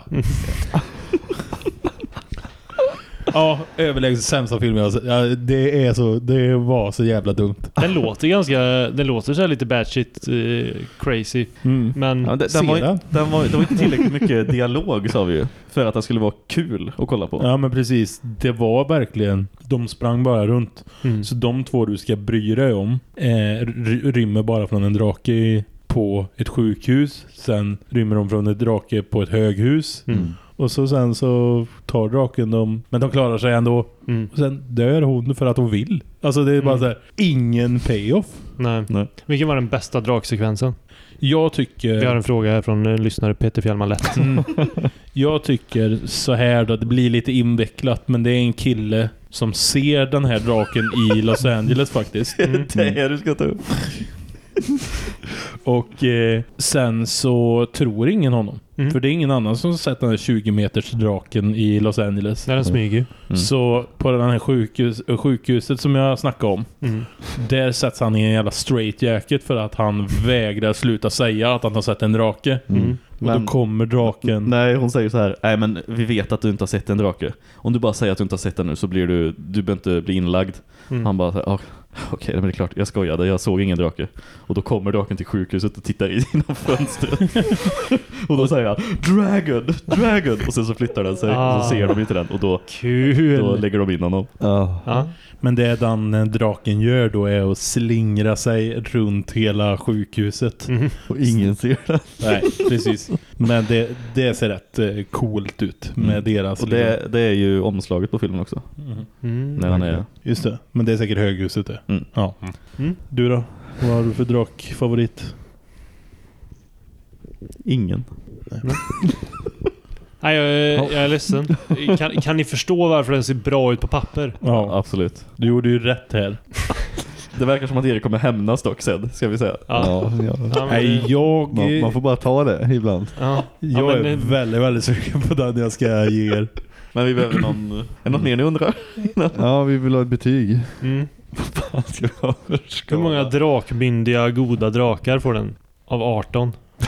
Ja, överlägset sämsta film jag har sett. Ja, det är så, det var så jävla dumt. Den låter ganska, den låter så här lite batshit uh, crazy. Mm. Men Ja, det, den var, Sedan. den var, det var inte tillräckligt mycket dialog sa vi ju. För att den skulle vara kul att kolla på. Ja, men precis. Det var verkligen, de sprang bara runt. Mm. Så de två du ska bry dig om eh, ry- rymmer bara från en drake på ett sjukhus. Sen rymmer de från ett drake på ett höghus. Mm. Och så sen så tar draken dem, men de klarar sig ändå. Mm. Och sen dör hon för att hon vill. Alltså det är bara Mm. så här, ingen payoff. Nej. Nej. Vilken var den bästa draksekvensen? Jag tycker... Vi har en fråga här från en lyssnare, Peter Fjällman Lätt. Mm. Jag tycker så här då, det blir lite invecklat, men det är en kille som ser den här draken i Los Angeles faktiskt. Mm. Det är du ska ta upp. Och eh, sen så tror ingen honom. Mm. För det är ingen annan som har sett den här tjugo meters draken i Los Angeles. När den smyger. Mm. Så på den här sjukhus, sjukhuset som jag snackade om, Mm. där sätts han i en jävla straight jacket för att han vägrar sluta säga att han har sett en drake. Mm. Och Men- då kommer draken. Nej, hon säger så här: nej men vi vet att du inte har sett en drake. Om du bara säger att du inte har sett den nu så blir du, du behöver inte bli inlagd. Mm. Han bara så här, ah, okej, men det är klart, jag skojade, jag såg ingen drake. Och då kommer draken till sjukhuset och tittar in genom fönstret. Och då säger han, dragon, dragon. Och sen så flyttar den sig Ah. och så ser de inte den. Och då, Kul! då lägger de in honom. Ja. Ja. Men det den eh, draken gör då är att slingra sig runt hela sjukhuset. Mm. Och ingen ser det. Nej, precis. Men det, det ser rätt eh, coolt ut med Mm. deras... Och det, det är ju omslaget på filmen också. Mm. Mm. När han är... Just det, men det är säkert höghuset det. Mm. Ja. Mm. Du då? Vad har du för drakfavorit? Ingen. Nej, jag, är- jag är ledsen. Kan, kan ni förstå varför den ser bra ut på papper? Ja, Absolut. du gjorde ju rätt här. Det verkar som att Erik kommer hämnas dock sen, ska vi säga. Ja. Ja, ja. Ja, men Nej, det- jag, Man, man får bara ta det ibland. ja. jag Ja, är men det- väldigt, väldigt sugen på den jag ska ge er. Men vi behöver någon... Är det något mer ni undrar? Ja, vi vill ha ett betyg. Mm. Vad fan ska vi ha för Hur skala? många drakmyndiga goda drakar får den? Av arton?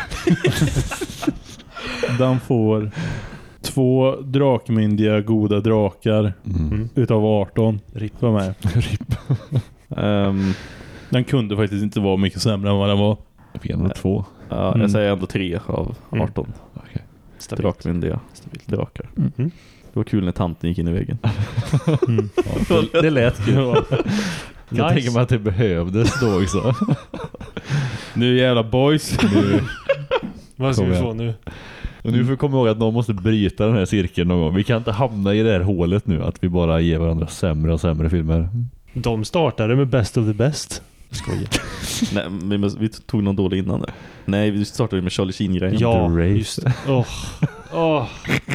Den får två drakmyndiga goda drakar Mm. utav arton. Ripp. För mig. Um, Den kunde faktiskt inte vara mycket sämre än vad den var. Jag fick ändå två. ja, Mm. jag säger ändå tre av Mm. arton. Okej. Stabilt. Drakmyndiga Stabilt. drakar. Mm. Det var kul när tanten gick in i väggen. Mm. Ja, det, det lät kul. Ja. Jag Nice. tänker mig att det behövdes då också. Nu jävla boys. Nu. Vad ska Kom vi igen. få nu? Och nu får vi komma ihåg att någon måste bryta den här cirkeln någon gång. Vi kan inte hamna i det här hålet nu att vi bara ger varandra sämre och sämre filmer. De startade med Best of the Best. Skojar. Nej, men vi, måste- vi tog någon dålig innan där. Nej, vi startade med Charlie Sheen-grejen. Ja, The Race. just det. Åh. Åh.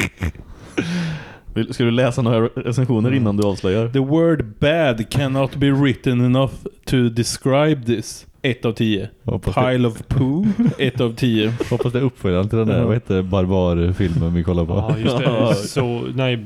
Vill- Ska du läsa några recensioner innan du avslöjar? The word bad cannot be written enough to describe this. ett av tio. Hoppas Pile det. of Poo, ett av tio. Hoppas det är uppföljaren till den där, vad heter barbarfilmen vi kollar på? Ja, just det. Så, nej,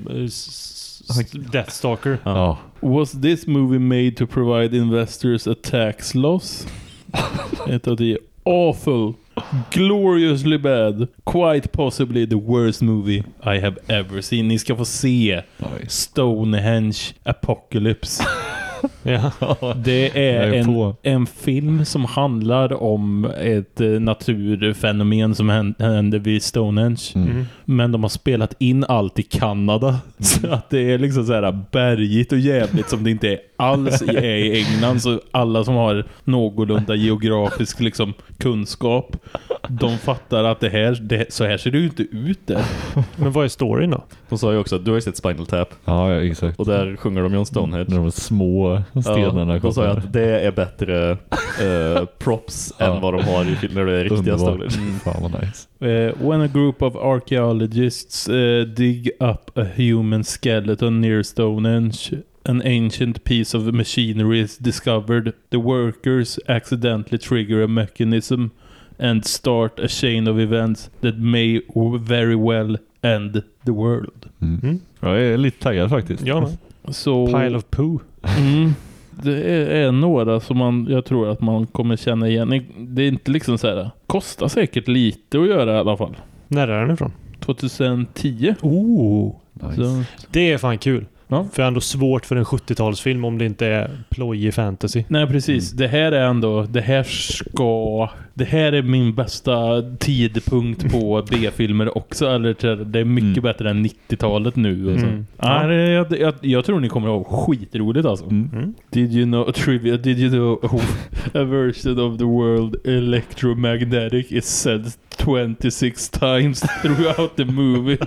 Deathstalker. Ja. Was this movie made to provide investors a tax loss? ett av tio. Awful. Gloriously bad. Quite possibly the worst movie I have ever seen. Ni ska få se Stonehenge Apocalypse. Ja. Det är, är en, en film som handlar om ett eh, naturfenomen som händer vid Stonehenge. Mm. Men de har spelat in allt i Kanada. Mm. Så att det är liksom så här bergigt och jävligt som det inte är alls är i England. Så alla som har någorlunda geografisk liksom, kunskap, de fattar att det här, det, så här ser det ju inte ut där. Men vad är storyn då? De sa ju också att du har sett Spinal Tap. Ja, ja, exakt. Och där sjunger de John Stonehenge. De små stenarna. Ja, de sa ju att det är bättre uh, props ja. än vad de har i när det är riktiga Stonehenge. Mm. Fan vad nice. Uh, when a group of archaeologists uh, dig up a human skeleton near Stonehenge, an ancient piece of machinery is discovered. The workers accidentally trigger a mechanism and start a chain of events that may very well end the world. Mm. Mm. Jag är lite taggad faktiskt. Ja, men. Så, Pile of Poo. Mm, det är, är några som man, jag tror att man kommer känna igen. Det är inte liksom så här. Kostar säkert lite att göra i alla fall. När är den ifrån? tjugohundratio. Oh, nice. Så. Det är fan kul. Ja. För ändå svårt för en sjuttiotalsfilm om det inte är plojig fantasy. Nej, precis. Mm. Det här är ändå, det här ska, det här är min bästa tidpunkt på B-filmer också. Eller det är mycket mm. bättre än nittiotalet nu. Och så. Mm. Ja. Ja, det, jag, jag, jag tror ni kommer att ha skitroligt alltså. Mm. Mm. Did you know, trivia, did you know a version of the world electromagnetic is said twenty-six times throughout the movie?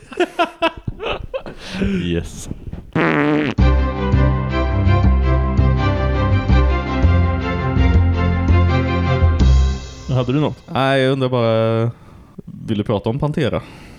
Yes. Hade du något? Nej, jag undrar bara, vill du prata om Pantera?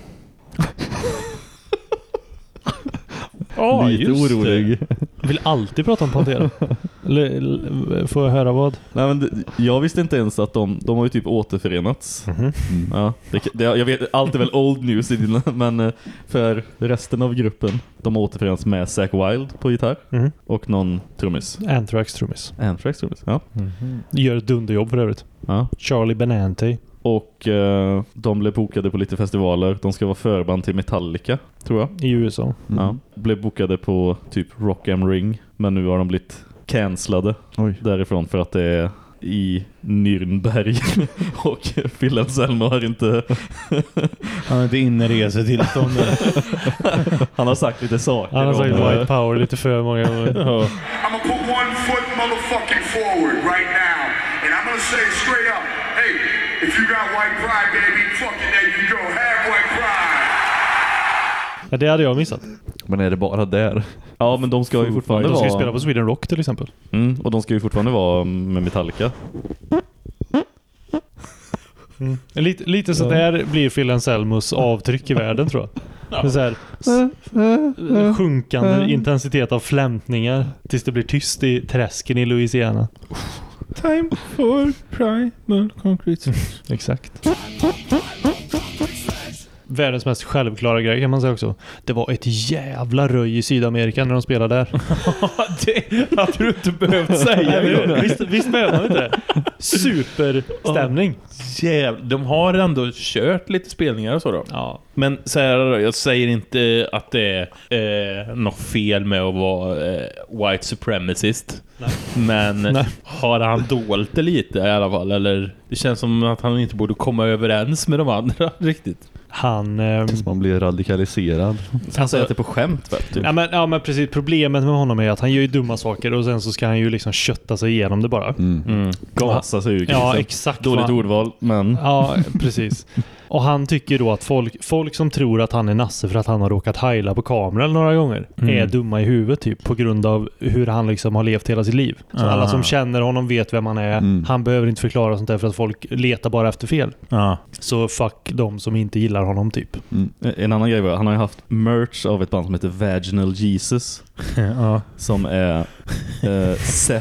Ja, lite orolig. Jag vill alltid prata om Pantera. L- får jag höra vad? Nej, men det, jag visste inte ens att de, de har ju typ återförenats. Mm-hmm. Mm. Ja, det, det, jag vet, allt är väl old news i dina, men för resten av gruppen, de har återförenats med Zakk Wylde på gitarr mm-hmm. och någon trummis. Anthrax trummis. Anthrax trummis, ja. Mm-hmm. Gör ett dunderjobb för övrigt. Ja. Charlie Benante. Och eh, de blev bokade på lite festivaler. De ska vara förband till Metallica, tror jag. I U S A. Mm. Ja. Blev bokade på typ Rock am Ring. Men nu har de blivit cancellade Oj. därifrån för att det är i Nürnberg. Och Phil Anselmo har inte... Han har inte inresetillstånd. Han har sagt lite saker. Han har sagt om, white power lite för många gånger. I'm gonna put one foot motherfucking forward right now. And I'm gonna say straight up, hey, if you got white pride, baby, fucking there you go. Have white pride. Ja, det hade jag missat. Men är det bara där? Ja, men de ska ju fortfarande vara... De ska vara... spela på Sweden Rock till exempel. Mm, och de ska ju fortfarande vara med Metallica. Mm. Lite, lite så där blir Phil Anselmos avtryck i världen, tror jag. Ja. Så här, s- sjunkande intensitet av flämtningar tills det blir tyst i träsken i Louisiana. Time for primal concrete. Exakt. Världens mest självklara grej kan man säga också. Det var ett jävla röj i Sydamerika när de spelade där. Det hade du inte behövt säga. visst, visst behöver man inte det. Superstämning. Jävlar, de har ändå kört lite spelningar och så då. Ja. Men så här, jag säger inte att det är eh, något fel med att vara eh, white supremacist. Nej. Men Nej. Har han dolt det lite i alla fall? Eller det känns som att han inte borde komma överens med de andra riktigt. Han... Eh, Tills man blir radikaliserad. Han säger att det är på skämt, väl? Typ. Ja, men, ja, men precis. Problemet med honom är att han gör ju dumma saker och sen så ska han ju liksom kötta sig igenom det bara. Mm. Mm. Gasa sig ur. Ja, exakt. Dåligt ordval, men... Ja, precis. Och han tycker då att folk, folk som tror att han är nasse för att han har råkat heila på kameran några gånger mm. är dumma i huvudet typ på grund av hur han liksom har levt hela sitt liv. Så Aha. alla som känner honom vet vem han är. Mm. Han behöver inte förklara sånt där för att folk letar bara efter fel. Ja. Så fuck de som inte gillar honom typ. Mm. En annan grej var han har ju haft merch av ett band som heter Vaginal Jesus. Ja. Som är uh, Seth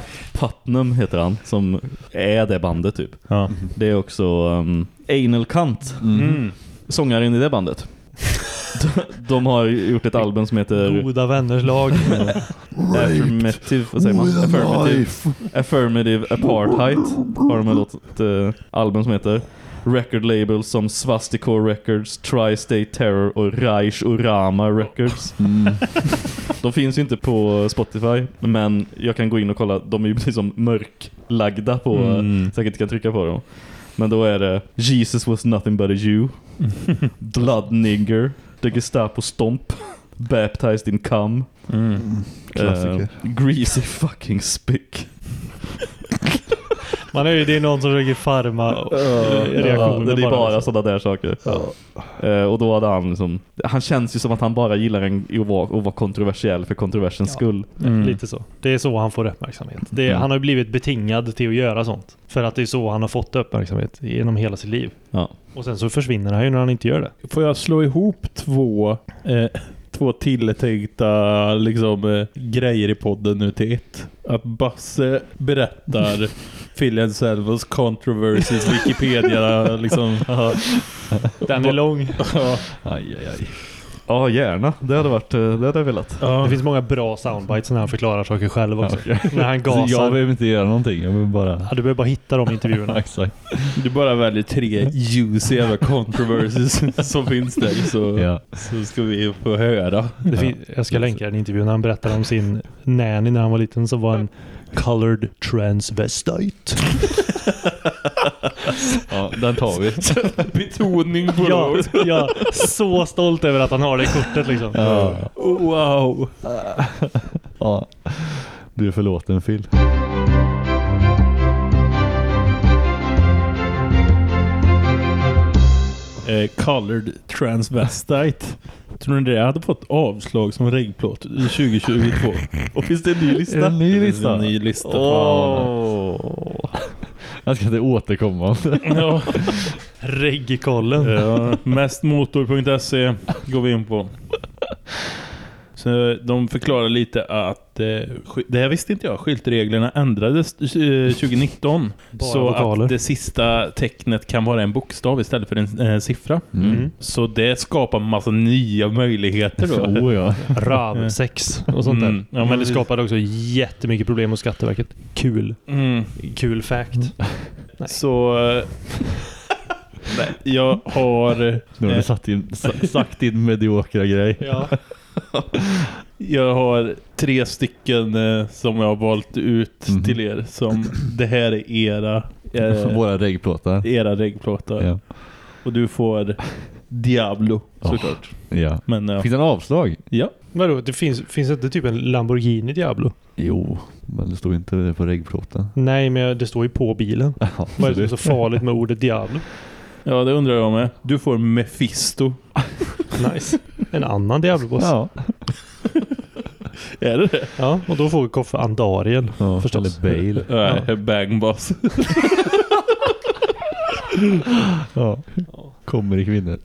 Putnam heter han, som är det bandet typ. Ja. Det är också um, Anal Cunt, Mm. sångaren i det bandet. de, de har gjort ett album som heter Goda vänners lag. Affirmative, vad säger man? Affirmative, Affirmative Apartheid har de ett uh, album som heter record labels som Svasticore Records, Tri-State Terror och Reich Orama Records. Mm. De finns ju inte på Spotify, men jag kan gå in och kolla. De är ju liksom mörklagda på, mm. så jag inte kan trycka på dem. Men då är det Jesus was nothing but a Jew, Blood Nigger, The Gestapo Stomp, Baptized in Cum, mm. uh, Greasy fucking Spick. Man är ju, det är någon som försöker farma uh, reaktioner. Ja, det är bara, bara sådana där saker. Uh. Uh, och då hade han liksom, han känns ju som att han bara gillar en, att, vara, att vara kontroversiell för kontroversens ja. skull. Mm. Lite så. Det är så han får uppmärksamhet. Det är, mm. Han har ju blivit betingad till att göra sånt. För att det är så han har fått uppmärksamhet genom hela sitt liv. Ja. Och sen så försvinner han ju när han inte gör det. Får jag slå ihop två... Eh, två tilltänkta liksom, eh, grejer i podden nu till ett. Att Basse berättar Phil Anselmos Controversies Wikipedia liksom. Den är lång. Ja. Aj, aj, aj. Ja, gärna. Det hade varit, det hade jag velat. Ja. Det finns många bra soundbites när han förklarar saker själv också. Ja, okay. När han gasar. Jag vill inte göra någonting. Jag vill bara... Ja, du behöver bara hitta de intervjuerna. Exakt. Du bara väljer tre juicy jävla controversies som finns där. Så, ja. så ska vi få höra. Det fin- jag ska länka en intervju när han berättar om sin nanny när han var liten som var en colored transvestite. Ja, den tar vi. Betoning på ja, ja, så stolt över att han har det kortet liksom. Ja. Wow. Ja. Du är förlåten, Phil. Eh, colored transvestite. Tror ni det hade fått avslag som reggplåt i tjugo tjugotvå? Och finns det en ny lista? En ny lista. En ny lista. Oh. Jag ska inte återkomma. Ja. Reggkollen. Ja, mestmotor punkt se går vi in på. Så de förklarar lite att eh, det här visste inte jag, skyltreglerna ändrades eh, tjugonitton. Bara så vokaler. Att det sista tecknet kan vara en bokstav istället för en eh, siffra. Mm. Så det skapar massa nya möjligheter då. Oh, ja. Rav sex och sånt där. Mm. Ja, men det skapade också jättemycket problem hos Skatteverket. Kul. Mm. Kul fact. Nej. Så eh, nej, jag har nu har du satt in, sagt din mediokra grej. Ja. Jag har tre stycken eh, som jag har valt ut mm. till er som det här är era eh, våra reggplåtar. Era reggplåtar. Ja. Och du får Diablo såklart. Oh, ja. Men uh, finns det en avslag? Ja. Vadå, det finns finns inte typ en Lamborghini Diablo? Jo, men det står inte på reggplåten. Nej, men det står ju på bilen. Ja, vad är det som är så farligt med ordet Diablo? Ja, det undrar jag med. Du får Mephisto. Nice. En annan Diablo-boss. Ja. Är det det? Ja, och då får vi Koffe Andariel. Ja, förstås. Bale. Ja, ja. Bangboss. Ja. Kommer i kvinnor.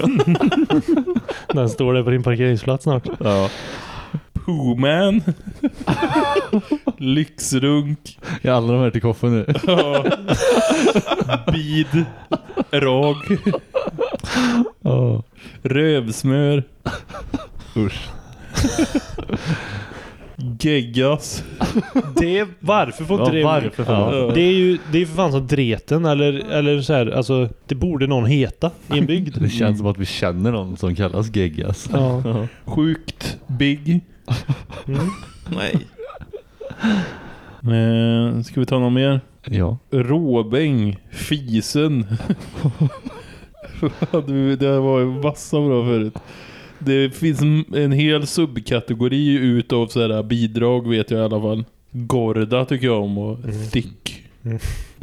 Den står där på din parkeringsplats snart. Ja. Pooman. Lyxrunk. Ja, alla de här till Koffe nu. Ja. Bid. Rag. Ja. Rövsmör. Usch. Geggas. Det är, varför får inte ja, det? Varför ja. Det är ju det är för fan som Dreten eller, eller så här, alltså det borde någon heta i en bygd. Det känns som att vi känner någon som kallas Geggas. Ja. Ja. Sjukt big. Mm. Nej. Men, ska vi ta någon mer? Ja. Råbäng. Fisen. Det var ju massa bra förut. Det finns en hel subkategori utav sådär bidrag vet jag i alla fall. Gorda tycker jag om och mm. thick. Mm.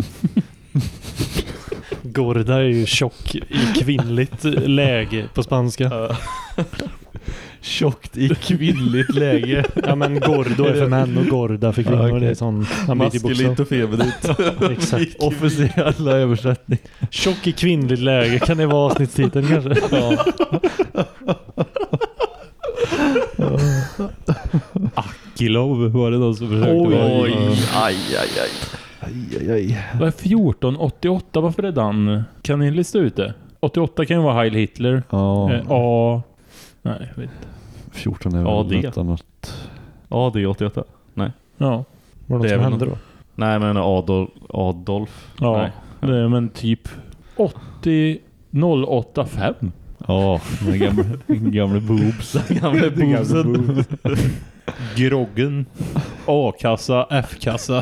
Gorda är ju tjock i kvinnligt läge på spanska. Tjockt i kvinnligt läge. Ja, men gordo är för män och gorda för kvinnor. Ja, okay. Det är sån maskulint och feminint. Exakt. Officiella översättning. Tjock i kvinnligt läge. Kan det vara avsnittstiteln kanske? Ja. Ack Kilov var det någon som försökte. Oj, vara. oj, aj, aj, aj. Aj, aj, aj. Vad är fjorton åttioåtta? Varför är den? Kan ni lista ut det? åttioåtta kan ju vara Heil Hitler. Ja. Eh, A... Nej, jag vet inte. fjorton är A D. väl något annat. A D åttioåtta? Nej. Ja. Vad var det, det som hände då? Nej, men Adolf. Adolf. Ja, Nej. det är men typ åttio noll åtta fem. Ja, den gamla, gamla boobs. Gamla boobsen. Groggen. A-kassa, F-kassa.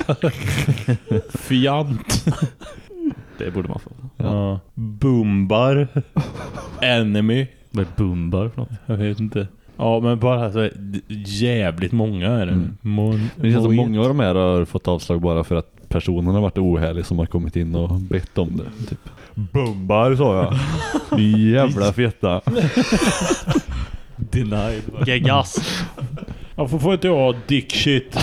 Fiant. Det borde man få. Ja. Bumbar. Enemy. Vad är bumbar för något? Jag vet inte. Ja, men bara alltså, jävligt många är det. Mm. Mon- Det känns som Moit. många av de här har fått avslag bara för att personen har varit ohärlig som har kommit in och bett om det. Typ. Bumbar, sa jag. Jävla feta. Denied. Geggas. Varför får inte jag ha dick shit?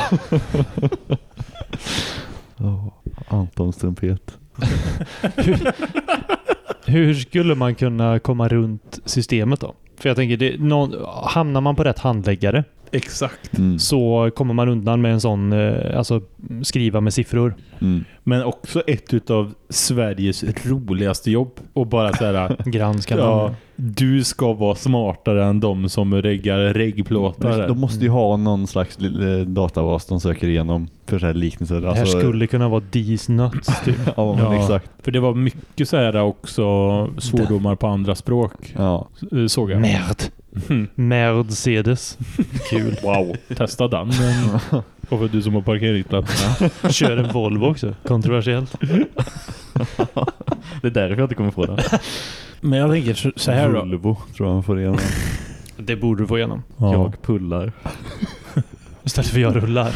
Oh, Antons trumpet. hur, hur skulle man kunna komma runt systemet då? För jag tänker, det, någon, hamnar man på rätt handläggare Exakt. Mm. så kommer man undan med en sån, eh, alltså skriva med siffror. Mm. Men också ett utav Sveriges roligaste jobb. Och bara så här, Granska ja, du ska vara smartare än de som reggar reggplåtar. De måste ju ha någon slags li- databas de söker igenom för så här liknelser. Det här skulle kunna vara these nuts typ. Ja, men Ja, exakt. för det var mycket så här också svordomar på andra språk. Ja. Såg jag. Merd. Mm. Mercedes. Kul. Wow. Testa den. Men... Och för du som har parkeringsplats. Kör en Volvo också. Kontroversiellt. Det är därför jag inte kommer få det. Men jag tänker så- så här då. Volvo tror jag man får igenom. Det borde du få igenom. Ja. Jag pullar. Istället för jag rullar.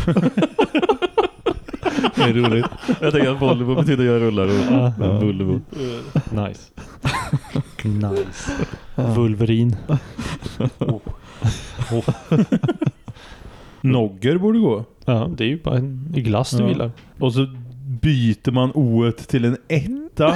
Det är roligt. Jag tänker att Volvo betyder jag rullar och Ja. ja. Volvo. Nice. Nice. Vulverin. Oh. Oh. Nogger borde gå. Ja, det är ju bara en glass du Ja. gillar. Och så byter man o-et till en etta.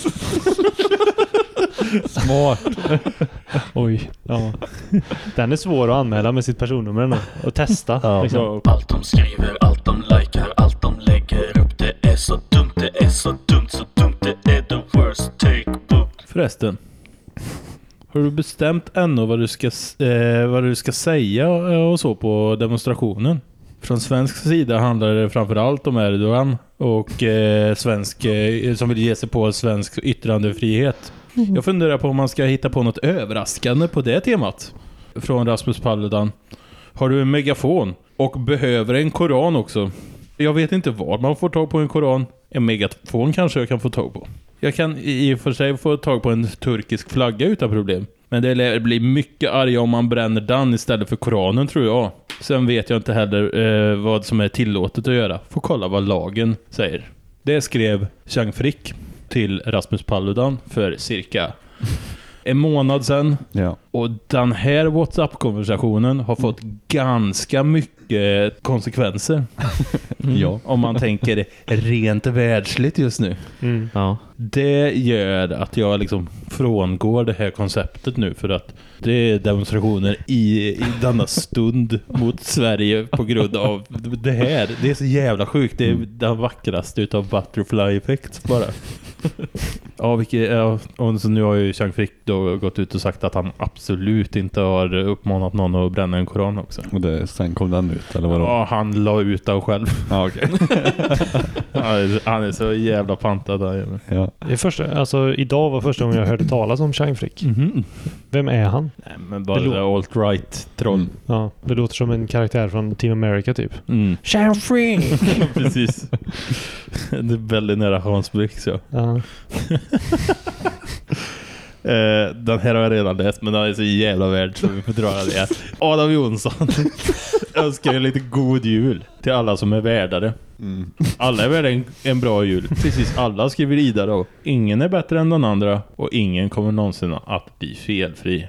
Smart. Oj, ja. Den är svår att anmäla med sitt personnummer ändå. Och testa. Ja. Liksom. Allt de skriver, allt de likar, allt de lägger upp. Det är så dumt, det är så dumt, så dumt. Det är the worst take book. Förresten. Har du bestämt ännu vad du ska, eh, vad du ska säga och så på demonstrationen? Från svensk sida handlar det framförallt om Erdogan och eh, svensk, eh, som vill ge sig på svensk yttrandefrihet. Mm. Jag funderar på om man ska hitta på något överraskande på det temat. Från Rasmus Paludan. Har du en megafon och behöver en koran också? Jag vet inte var man får tag på en koran. En megafon kanske jag kan få tag på. Jag kan i och för sig få tag på en turkisk flagga utan problem. Men det lär bli mycket arg om man bränner den istället för koranen, tror jag. Sen vet jag inte heller eh, vad som är tillåtet att göra. Får kolla vad lagen säger. Det skrev Chang Frick till Rasmus Paludan för cirka en månad sedan. Ja. Och den här WhatsApp-konversationen har fått ganska mycket konsekvenser. Mm. Ja. Om man tänker rent världsligt just nu. Mm. Ja. Det gör att jag liksom frångår det här konceptet nu, för att det är demonstrationer i, i denna stund mot Sverige på grund av det här. Det är så jävla sjukt. Det är den vackraste utav butterfly effects bara. Ja, vilket, ja, och så nu har ju Chang Frick då gått ut och sagt att han absolut inte har uppmanat någon att bränna en koran också. Och det, sen kom den ut, eller vadå? Ja, han la ut det själv. Ja, okej. han, är, han är så jävla pantad där. Ja. Det är första, alltså idag var första gången jag hörde talas om Chang Frick. Mm-hmm. Vem är han? Nej, men bara Det det lå- alt-right-troll. Mm. Ja, det låter som en karaktär från Team America typ. Mm. Chang Frick! Precis. Det är väldigt nära Hans Blix, så. Ja. Eh, den här har jag redan läst, men den är så jävla värd så vi får dra det. Adam Jonsson önskar ju lite god jul till alla som är värdare. Mm. Alla är värda en, en bra jul. Precis, alla skriver vidare då. Ingen är bättre än den andra och ingen kommer någonsin att bli felfri.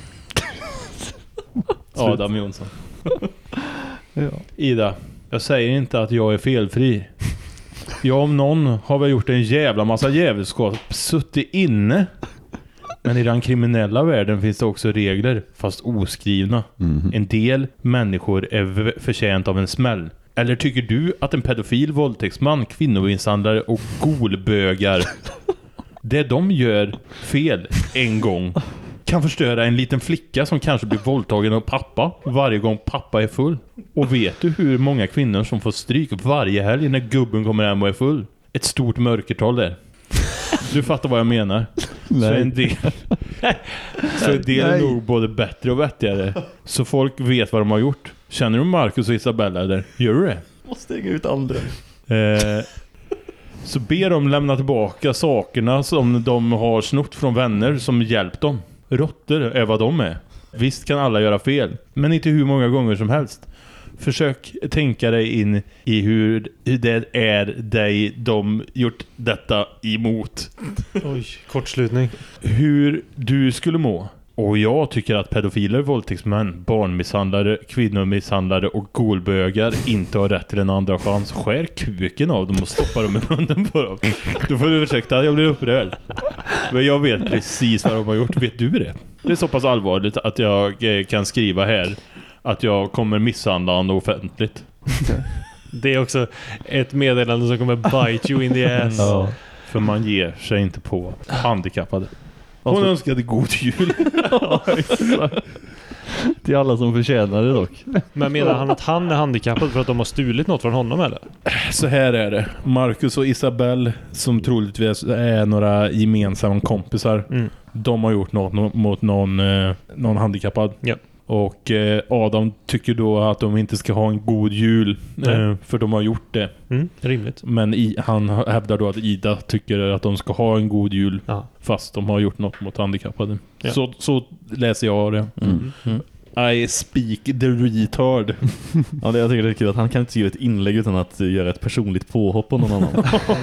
Adam Jonsson. Ja. Ida, jag säger inte att jag är felfri. Jag om någon har väl gjort en jävla massa jävelskap, suttit inne Men i den kriminella världen finns det också regler, fast oskrivna. Mm. En del människor är v- förtjänt av en smäll. Eller tycker du att en pedofil, våldtäktsman, kvinnoinsamlare och golbögar det de gör fel en gång kan förstöra en liten flicka som kanske blir våldtagen av pappa varje gång pappa är full? Och vet du hur många kvinnor som får stryk varje helg när gubben kommer hem och är full? Ett stort mörkertal där. Du fattar vad jag menar. Nej. Så en del, så en del är nog både bättre och vettigare. Så folk vet vad de har gjort. Känner du Marcus och Isabella där? Gör du det? Måste stänga ut andra. Eh, så ber de lämna tillbaka sakerna som de har snott från vänner som hjälpt dem. Råttor är vad de är. Visst kan alla göra fel, men inte hur många gånger som helst. Försök tänka dig in i hur, hur det är dig de gjort detta emot. Oj, kortslutning. Hur du skulle må. Och jag tycker att pedofiler, våldtäktsmän, barnmisshandlare, kvinnomisshandlare och golbögar inte har rätt till en andra chans. Skär kuken av dem och stoppa dem i munnen på dem. Då får du ursäkta att jag blir upprörd. Men jag vet precis vad de har gjort. Vet du det? Det är så pass allvarligt att jag kan skriva här att jag kommer misshandla honom offentligt. Det är också ett meddelande som kommer bite you in the ass. Ja, för man ger sig inte på handikappade. Hon önskade god jul. Till alla som förtjänar det dock. Men menar han att han är handikappad för att de har stulit något från honom eller? Så här är det. Marcus och Isabelle, som troligtvis är några gemensamma kompisar, mm. de har gjort något mot någon, någon handikappad. Ja. Och eh, Adam tycker då att de inte ska ha en god jul eh, för de har gjort det. Mm, rimligt. Men i, han hävdar då att Ida tycker att de ska ha en god jul ja. Fast de har gjort något mot handikappade. Ja. Så, så läser jag det. Mm. Mm. I speak the retard. Ja, det jag tycker det är kul att han kan inte skriva ett inlägg utan att göra ett personligt påhopp på någon annan.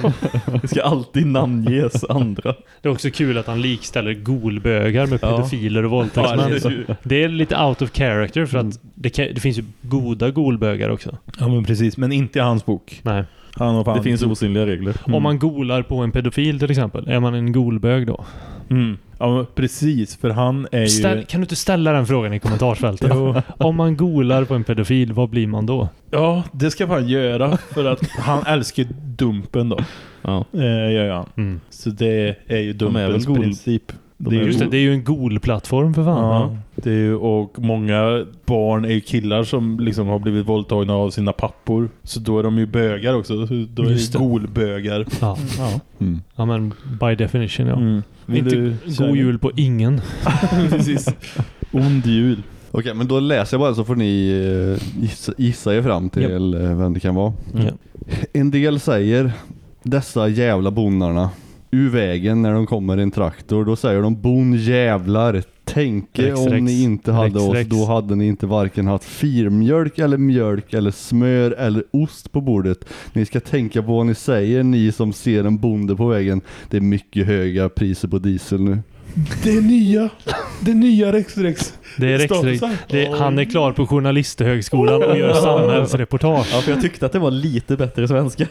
Det ska alltid namnges andra. Det är också kul att han likställer golbögar med pedofiler och våldtäktsmän. Ja, det, det är lite out of character för att det, kan, det finns ju goda golbögar också. Ja, men precis. Men inte i hans bok. Nej. Han det finns osynliga regler. Mm. Om man golar på en pedofil till exempel, är man en golbög då? Mm. Ja, precis, för han är Ställ, ju... Kan du inte ställa den frågan i kommentarsfältet? Om man golar på en pedofil, vad blir man då? Ja, det ska man göra för att han älskar Dumpen då. Ja, eh, gör han. Mm. Så det är ju Dumpens är princip. Det är, just det, det är ju en golplattform för fan. Ja, det är ju, och många barn är ju killar som liksom har blivit våldtagna av sina pappor. Så då är de ju bögar också. Då är just det golbögar. Ja. Ja. Mm. Ja, men by definition, ja. Mm. Inte du, god jul på ingen. Precis. Ond jul. Okej, men då läser jag bara så får ni gissa, gissa er fram till yep. vem det kan vara. Mm. En del säger dessa jävla bonarna ur vägen när de kommer i en traktor. Då säger de bon jävlar. Tänke Rex, om Rex. ni inte hade Rex, oss Rex. Då hade ni inte varken haft firmjölk eller mjölk eller smör eller ost på bordet. Ni ska tänka på vad ni säger, ni som ser en bonde på vägen. Det är mycket höga priser på diesel nu. Det är nya. Det är nya Rex Rex. Det är Rex Rex. Det är, han är klar på journalisthögskolan och gör samhällsreportage. Ja, för jag tyckte att det var lite bättre svenska.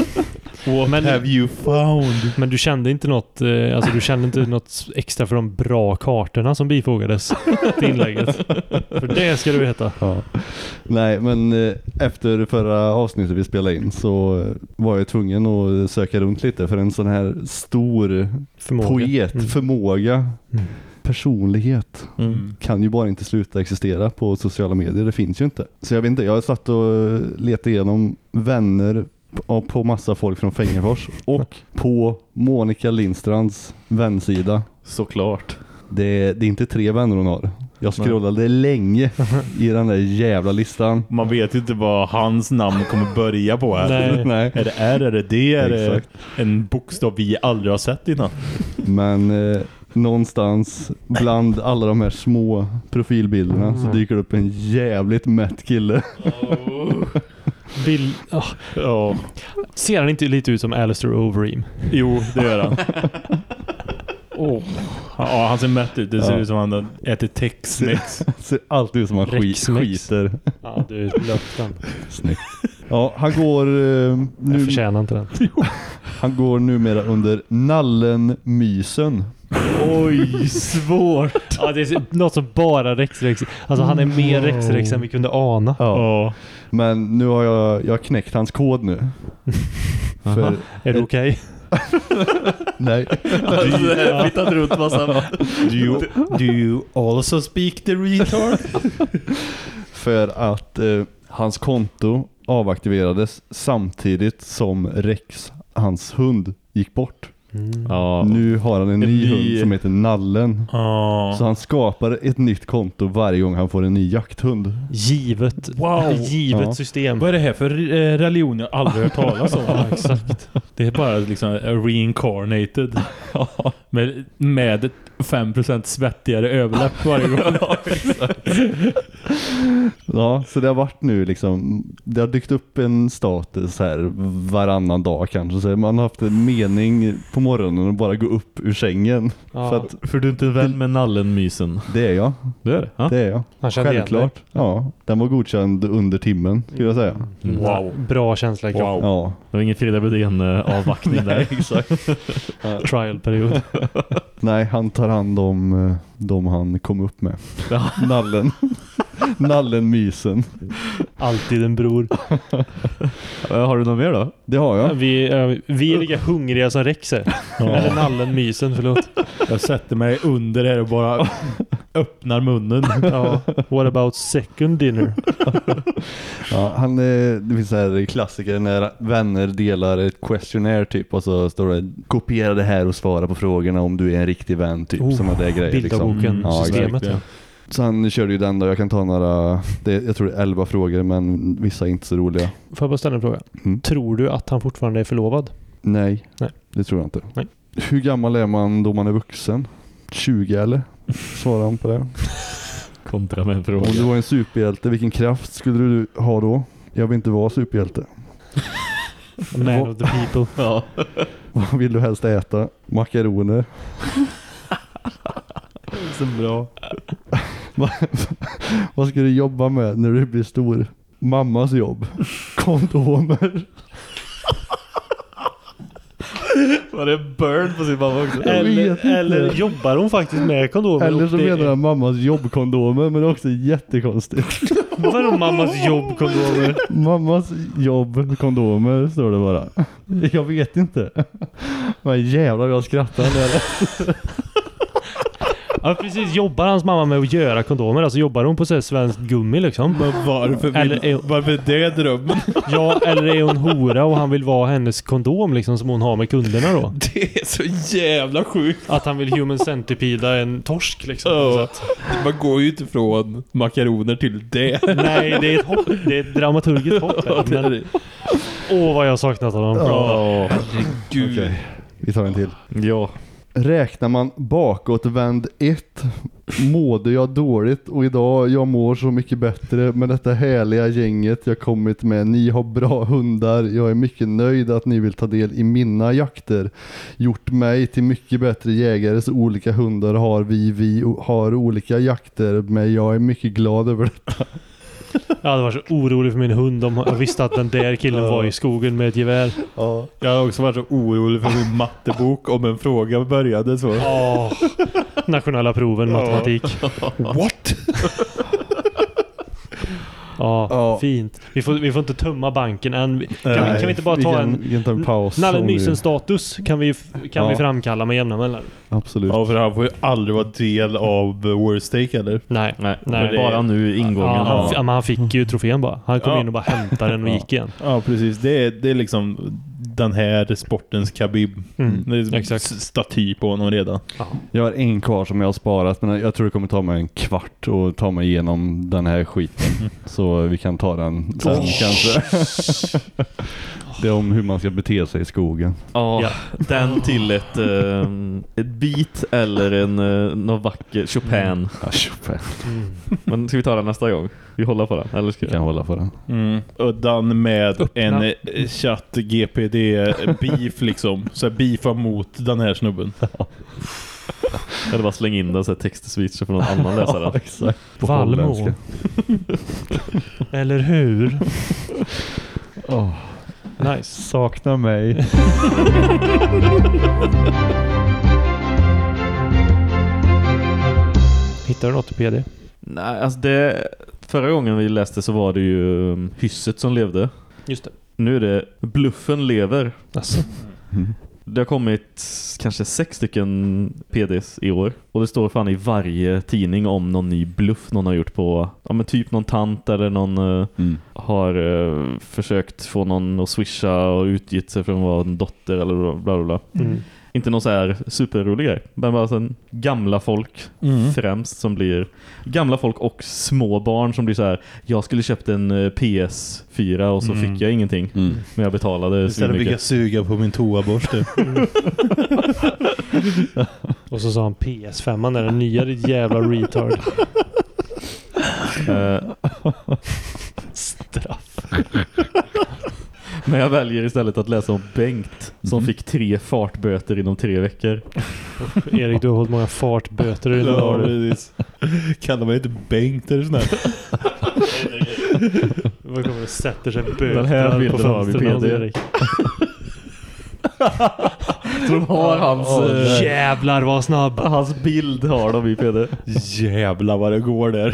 What men, have you found? Men du kände inte något, eh, alltså du kände inte något extra för de bra kartorna som bifogades till inlägget. För det ska du veta. Ja. Nej, men eh, efter förra avsnittet vi spelade in så var jag tvungen att söka runt lite för en sån här stor förmåga. poet, mm. förmåga, mm. personlighet mm. kan ju bara inte sluta existera på sociala medier. Det finns ju inte. Så jag vet inte, jag har satt och letat igenom vänner och på massa folk från Fängelfors och på Monica Lindstrands vänsida. Såklart. Det, det är inte tre vänner hon har. Jag scrollade länge i den där jävla listan. Man vet ju inte vad hans namn kommer börja på här. Nej. Nej. Är det R, är det D, är det en bokstav vi aldrig har sett innan? Men eh, någonstans bland alla de här små profilbilderna mm. så dyker det upp en jävligt mätt kille. Oh. Bill, oh. Oh. Ser han inte lite ut som Alistair Overeem? Jo, det gör han. Oh. Ja, han ser mätt ut. Det ser ja. ut som han äter Tex-Mex. Ser alltid ut som han skit, skiter. Ja, du löpte den. Snyggt. Ja, han går... Uh, nu... Jag förtjänar inte den. Han går numera under Nallen Mysen. Oj, svårt. Ja, det är något som bara Rex-Rex. Alltså han är mer Rex-Rex än vi kunde ana. Ja. Ja. Men nu har jag, jag har knäckt hans kod nu. För, är det okej? Okay? Nej. Flyttat runt massa. Do you, do you also speak the retard? För att eh, hans konto avaktiverades samtidigt som Rex, hans hund, gick bort. Mm. Ja. Nu har han en, en ny, ny hund som heter Nallen. Oh. Så han skapar ett nytt konto varje gång han får en ny jakthund. Givet. Wow. Givet ja. system. Vad är det här för religion jag aldrig hört talas om? Ja, exakt. Det är bara liksom reincarnated. med, med fem procent svettigare överläpp varje gång. Ja, ja, så det har varit nu liksom, det har dykt upp en status här varannan dag kanske. Så man har haft en mening på morgonen och bara gå upp ur sängen. Ja. För, att, för du är inte vän med Nallen-mysen? Det är jag. Det är det? Ja. Det är jag. Han kände självklart. Ja, den var godkänd under timmen, skulle jag säga. Mm. Wow. Bra känsla. Wow. Ja. Det var ingen Frida Budén avvaktning där. Exakt. Trial-period. Nej, han tar hand om de han kom upp med. Ja. Nallen. Nallen-mysen. Alltid en bror. Har du något mer då? Det har jag. Vi, uh, vi är lika hungriga som Rex är. Ja. Eller Nallen-mysen, förlåt. Jag sätter mig under här och bara öppnar munnen. Ja. What about second dinner? Ja, han är, det finns så här klassiker när vänner delar ett questionnaire typ och så står det kopiera det här och svara på frågorna om du är en riktig vän typ. Oh, såna där grejer. Bildarboken, liksom. systemet. Ja, så han körde ju den då. Jag kan ta några, det, jag tror det är elva frågor men vissa är inte så roliga. Får jag bara ställa en fråga? Mm. Tror du att han fortfarande är förlovad? Nej, Nej. Det tror jag inte. Nej. Hur gammal är man då man är vuxen? tjugo eller? Svarar han på det. Kontra med en fråga. Om du var en superhjälte, vilken kraft skulle du ha då? Jag vill inte vara superhjälte. Man of the people. Ja. Vad vill du helst äta? Makaroner. Så bra. Vad ska du jobba med när du blir stor? Mammas jobb. Kondomer. Var det burn på sin mamma också? Eller, eller jobbar hon faktiskt med kondomer? Eller så menar han mammas jobbkondomer, men det är också jättekonstigt. Vad är mammas jobbkondomer? Mammas jobbkondomer står det bara. Jag vet inte. Men jävlar jag skrattar när Ja, precis. Jobbar hans mamma med att göra kondomer? Alltså jobbar hon på så här svenskt gummi liksom? Men varför, eller är, varför är det drömmen? Ja, eller är hon hora och han vill vara hennes kondom liksom som hon har med kunderna då? Det är så jävla sjukt. Att han vill human centipeda en torsk liksom. Oh. Så att, man går ju inte från makaroner till det. Nej, det är ett hopp. Det är ett dramaturgiskt hopp. Åh, men... oh, vad jag har saknat av dem. Oh. Herregud. Okay. Vi tar en till. Ja. Räknar man bakåtvänd ett mådde jag dåligt och idag jag mår så mycket bättre med detta härliga gänget jag kommit med. Ni har bra hundar. Jag är mycket nöjd att ni vill ta del i mina jakter. Gjort mig till mycket bättre jägare så olika hundar har vi. Vi har olika jakter men jag är mycket glad över detta. Jag hade varit så orolig för min hund om jag visste att den där killen var i skogen med ett gevär. Ja. Jag har också varit så orolig för min mattebok om en fråga började så. Oh, nationella proven, matematik. What? Ja, oh, fint. Vi får, vi får inte tömma banken än. Kan, Nej, vi, kan vi inte bara ta vi kan, en, vi kan ta en paus? Nallen-mysen status kan vi, kan ja. vi framkalla med jämna mellan. Absolut. Ja, för han får ju aldrig vara del av Worst Take, eller? Nej, nej, nej. Bara nu ingången. Ja, han, ja. Men han fick ju trofén bara. Han kom ja. in och bara hämtade den och ja. gick igen. Ja, precis. Det är, det är liksom den här sportens Khabib. Mm, det är exakt. Staty på honom redan. Ja. Jag har en kvar som jag har sparat, men jag tror det kommer ta mig en kvart och ta mig igenom den här skiten. Mm. Så vi kan ta den sen oh. kanske. Det är om hur man ska bete sig i skogen. Oh, ja, den till ett, uh, ett beat eller en uh, någon vacker Chopin. Mm. Ja, Chopin. Mm. Men ska vi ta den nästa gång? Vi håller på den. Eller ska vi kan hålla på den. Mm. Uddan med Öppna. en chatt G P D beef liksom. Så beefa mot den här snubben. Ja. Eller bara släng in den så här text-switcher för någon annan läsare. Ja, exakt. Valmo. Eller hur? Oh. Nice. Saknar mig. Hittar du något i P D? Nej, alltså det... Förra gången vi läste så var det ju hysset som levde. Just det. Nu är det bluffen lever. Alltså. Mm. Det har kommit kanske sex stycken P Ds i år. Och det står fan i varje tidning om någon ny bluff någon har gjort på... Ja men typ någon tant eller någon uh, mm. har uh, försökt få någon att swisha och utgitt sig från att vara en dotter eller bla bla bla. Mm. Inte någon så här superrolig grej. Men bara sen gamla folk mm. främst som blir... Gamla folk och små barn som blir så här. Jag skulle köpt en P S fyra och så mm. fick jag ingenting. Mm. Men jag betalade istället fick jag suga på min toaborste. Och så sa han P S fem är den nya, ditt jävla retard. Straff. Men jag väljer istället att läsa om Bengt som mm. fick tre fartböter inom tre veckor. Erik, du har hållit många fartböter i ja, kan de inte Bengt eller sån här? Vad kommer det sätter sig böter den här bilden har vi P D. Så de har hans oh, jävlar vad snabb. Hans bild har de i P D. Jävlar vad det går där.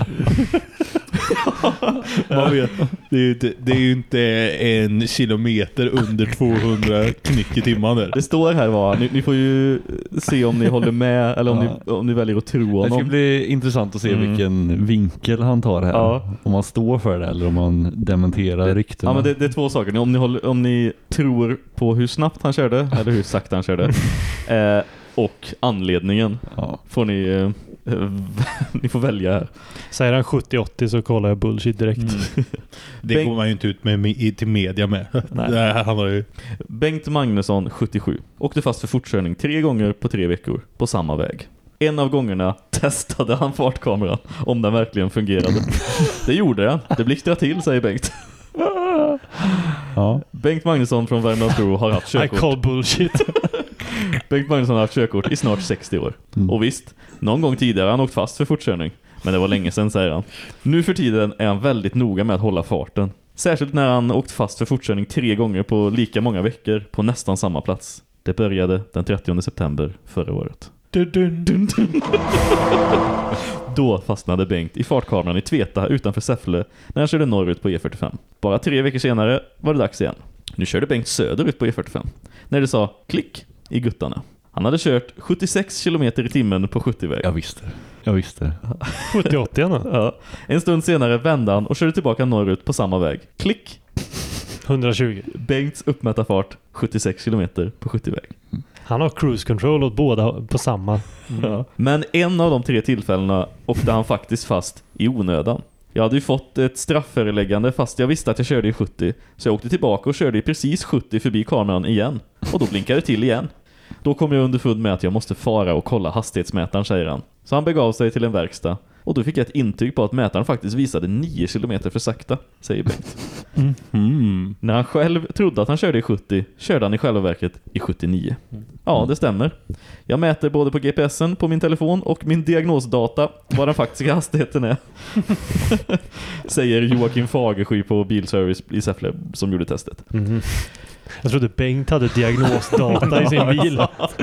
Man vet, det, är ju inte, det är ju inte en kilometer under tvåhundra knyck i timmen där. Det står här va, ni, ni får ju se om ni håller med eller om, ja. ni, om ni väljer att tro honom. Det ska bli intressant att se mm. vilken vinkel han tar här. Ja. Om man står för det eller om man dementerar rykten. Ja men det, det är två saker. Om ni, håller, om ni tror på hur snabbt han körde eller hur sakta han körde eh, och anledningen ja. får ni... Eh, ni får välja här. Säger han sjuttio åttio så kollar jag bullshit direkt. Mm. Det Bengt... går man ju inte ut med, med till media med. Nej. Det här handlar ju... Bengt Magnusson, sjuttiosju. Åkte fast för fortkörning tre gånger på tre veckor på samma väg. En av gångerna testade han fartkameran om den verkligen fungerade. Det gjorde den. Det blixtrade till, säger Bengt. Ja. Bengt Magnusson från Värmlandsbro har haft körkort. I call bullshit. Bengt Magnusson har haft körkort i snart sextio år. Mm. Och visst, någon gång tidigare har han åkt fast för fortkörning. Men det var länge sedan, säger han. Nu för tiden är han väldigt noga med att hålla farten. Särskilt när han åkt fast för fortkörning tre gånger på lika många veckor på nästan samma plats. Det började den trettionde september förra året. Dun, dun, dun, dun. Då fastnade Bengt i fartkameran i Tveta utanför Säffle när han körde norrut på E fyrtiofem. Bara tre veckor senare var det dags igen. Nu körde Bengt söderut på E fyrtiofem. När det sa klick i guttarna. Han hade kört sjuttiosex kilometer i timmen på sjuttio-väg. Jag visste. Jag visste. sjuttio åttio ja. En stund senare vände han och körde tillbaka norrut på samma väg. Klick. hundratjugo. Bengts uppmätta fart sjuttiosex kilometer på sjuttio-väg. Han har cruise control åt båda på samma. Mm. Ja. Men en av de tre tillfällena åkte han faktiskt fast i onödan. Jag hade ju fått ett straffföreläggande fast jag visste att jag körde i sjuttio. Så jag åkte tillbaka och körde i precis sjuttio förbi kameran igen. Och då blinkade det till igen. Då kom jag underfund med att jag måste fara och kolla hastighetsmätaren, säger han. Så han begav sig till en verkstad. Och då fick jag ett intyg på att mätaren faktiskt visade nio kilometer för sakta, säger Bengt. Mm. Mm. När han själv trodde att han körde i sjuttio körde han i själva verket i sjuttionio. Ja, det stämmer. Jag mäter både på G P S:en på min telefon och min diagnosdata vad den faktiska hastigheten är. Säger Joakim Fagersky på Bilservice i Säffle som gjorde testet. Mm. Jag trodde Bengt hade diagnosdata i sin bil.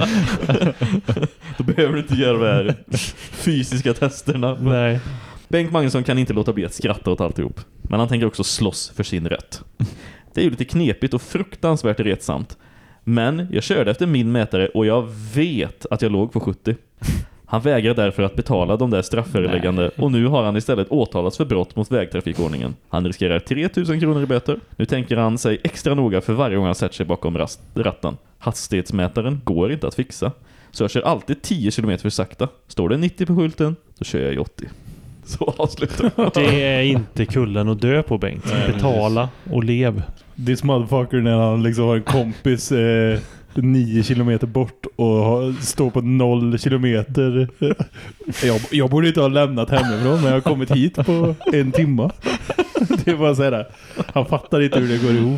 Då behöver du inte göra de här fysiska testerna. Nej. Bengt Magnusson kan inte låta bli att skratta åt alltihop. Men han tänker också slåss för sin rätt. Det är ju lite knepigt och fruktansvärt retsamt. Men jag körde efter min mätare och jag vet att jag låg på sjuttio. Han vägrar därför att betala de där straffföreläggande och nu har han istället åtalats för brott mot vägtrafikordningen. Han riskerar tre tusen kronor i böter. Nu tänker han sig extra noga för varje gång han sätter sig bakom rast, ratten. Hastighetsmätaren går inte att fixa. Så jag kör alltid tio kilometer för sakta. Står det nittio på skylten, då kör jag i åttio. Så avslutar. Det är inte kullen att dö på, Bengt. Nej, betala och lev. This motherfucker när han liksom har en kompis eh, nio kilometer bort och har, står på noll kilometer. Jag, jag borde inte ha lämnat hemifrån men jag har kommit hit på en timme. Det är bara att säga det. Han fattar inte hur det går ihop.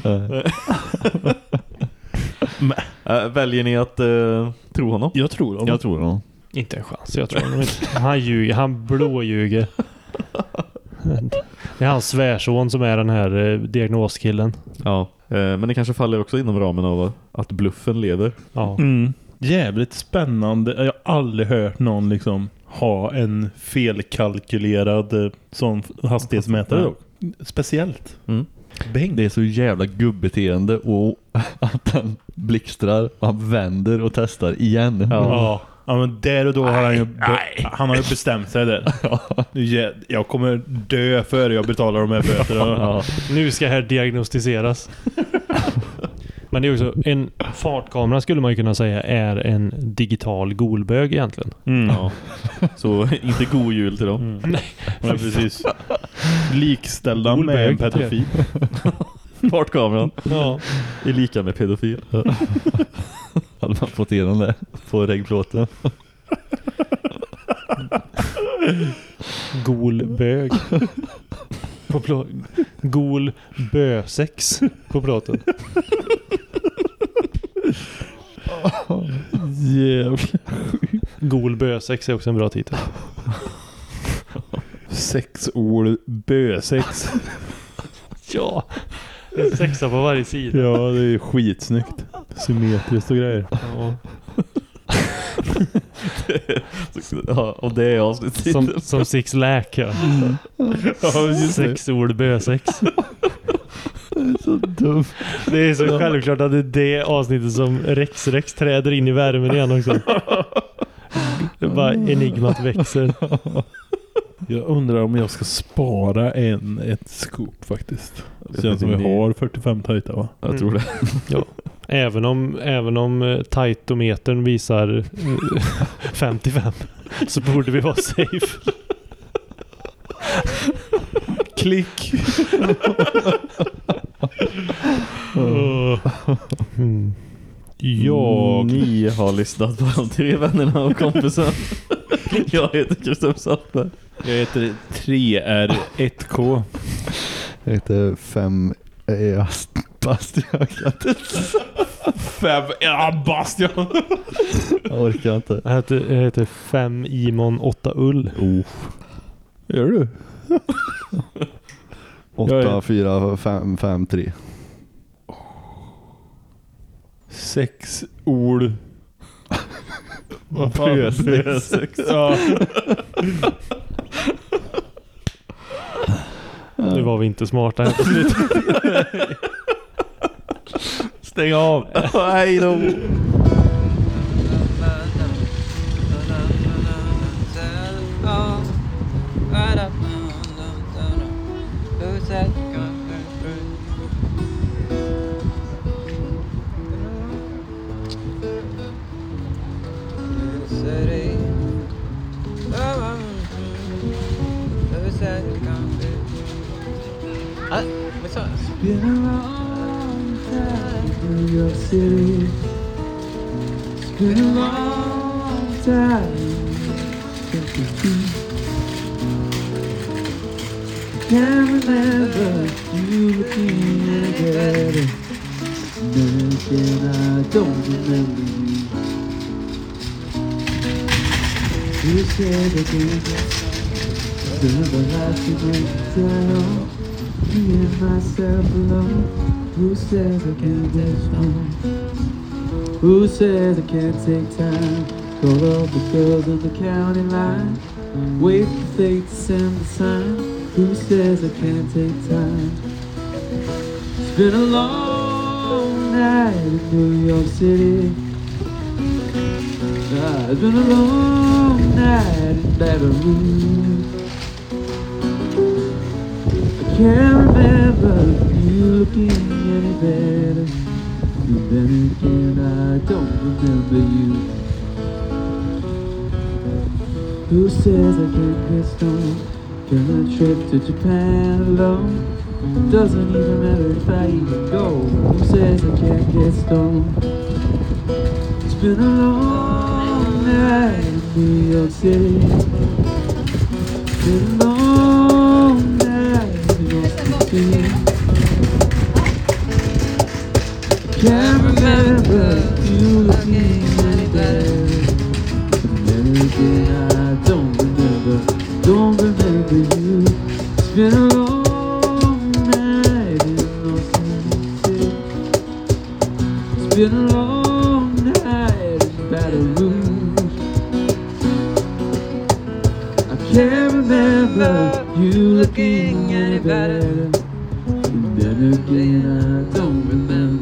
Men, äh, väljer ni att uh, tro honom? Jag tror honom. Jag tror honom. Inte en chans, jag tror honom inte. Han ljuger, han blåljuger. Det är hans svärson som är den här eh, diagnoskillen. Ja, eh, men det kanske faller också inom ramen av att bluffen lever. Ja. Mm. Jävligt spännande. Jag har aldrig hört någon liksom ha en felkalkylerad eh, sån hastighetsmätare då. Speciellt. Mm. Bäng. Det är så jävla gubbeteende och att han blixtrar och han vänder och testar igen. Ja. Ja. Ja, men där och då har han ju be- han har ju bestämt sig där. Ja. Jag kommer dö före jag betalar de här böterna. Ja. Nu ska här diagnostiseras. Men det är också en fartkamera skulle man ju kunna säga är en digital golbög egentligen. Mm. Ja. Så inte god jul till dem. Mm. Nej, ja, precis. Likställda med en pedofil. Fartkameran. Ja. Är lika med pedofil. Hade man fått igenom det på reggplåten. Golbög. På plå- Golbösex på plåten. Jävlar. Golbösex är också en bra titel. Sex ord bösex. Ja. En sexa på varje sida. Ja, det är skitsnyggt. Symmetriskt och grejer. Ja. Ja, och det är avsnittet. Som, som Six Lack, ja. Mm. Ja, sex ord bösex. Det är så dumt. Det är så självklart att det är det avsnittet som Rex Rex träder in i värmen igen också. Det är bara enigmat växer. Jag undrar om jag ska spara en ett scoop faktiskt. Det känns som vi har fyrtiofem tajta, va? Jag tror det. Ja. Även om, även om tajtometern visar femtiofem så borde vi vara safe. Klick. mm. Jag... Ni har lyssnat på de tre vännerna och kompisen. Jag heter Kristoffer Saltberg. Jag heter tre R ett K. Jag heter fem E Bastian. Fem ja, Bastian. Jag orkar inte. Jag heter, jag heter fem Imon åtta Ull. Oh. Gör du? åtta, fyra, fem, fem, tre. Sex ord. Vad fan? Sex. Ja. Nu var vi inte smarta här på slutet. Stäng av. Hej då. What's up? Been a long time in New York City. It's been a long time since you've been. I can't remember you looking any better. Then again, I don't remember you. You said that you remember life you went down. Me and myself alone. Who says I can't get strong? Who says I can't take time? Call up the girls on the county line. Wait for fate to send the sign. Who says I can't take time? It's been a long night in New York City. Ah, it's been a long night in Baton Rouge. Can't remember you looking any better. Then again, I don't remember you. Who says I can't get stoned? Can a trip to Japan alone? Doesn't even matter if I even go. Who says I can't get stoned? It's been a long night in New York City. It's been a long night. Can't remember you looking any better. Then again, I don't remember, don't remember you. It's been a long can't remember you looking any better. And then again, I don't remember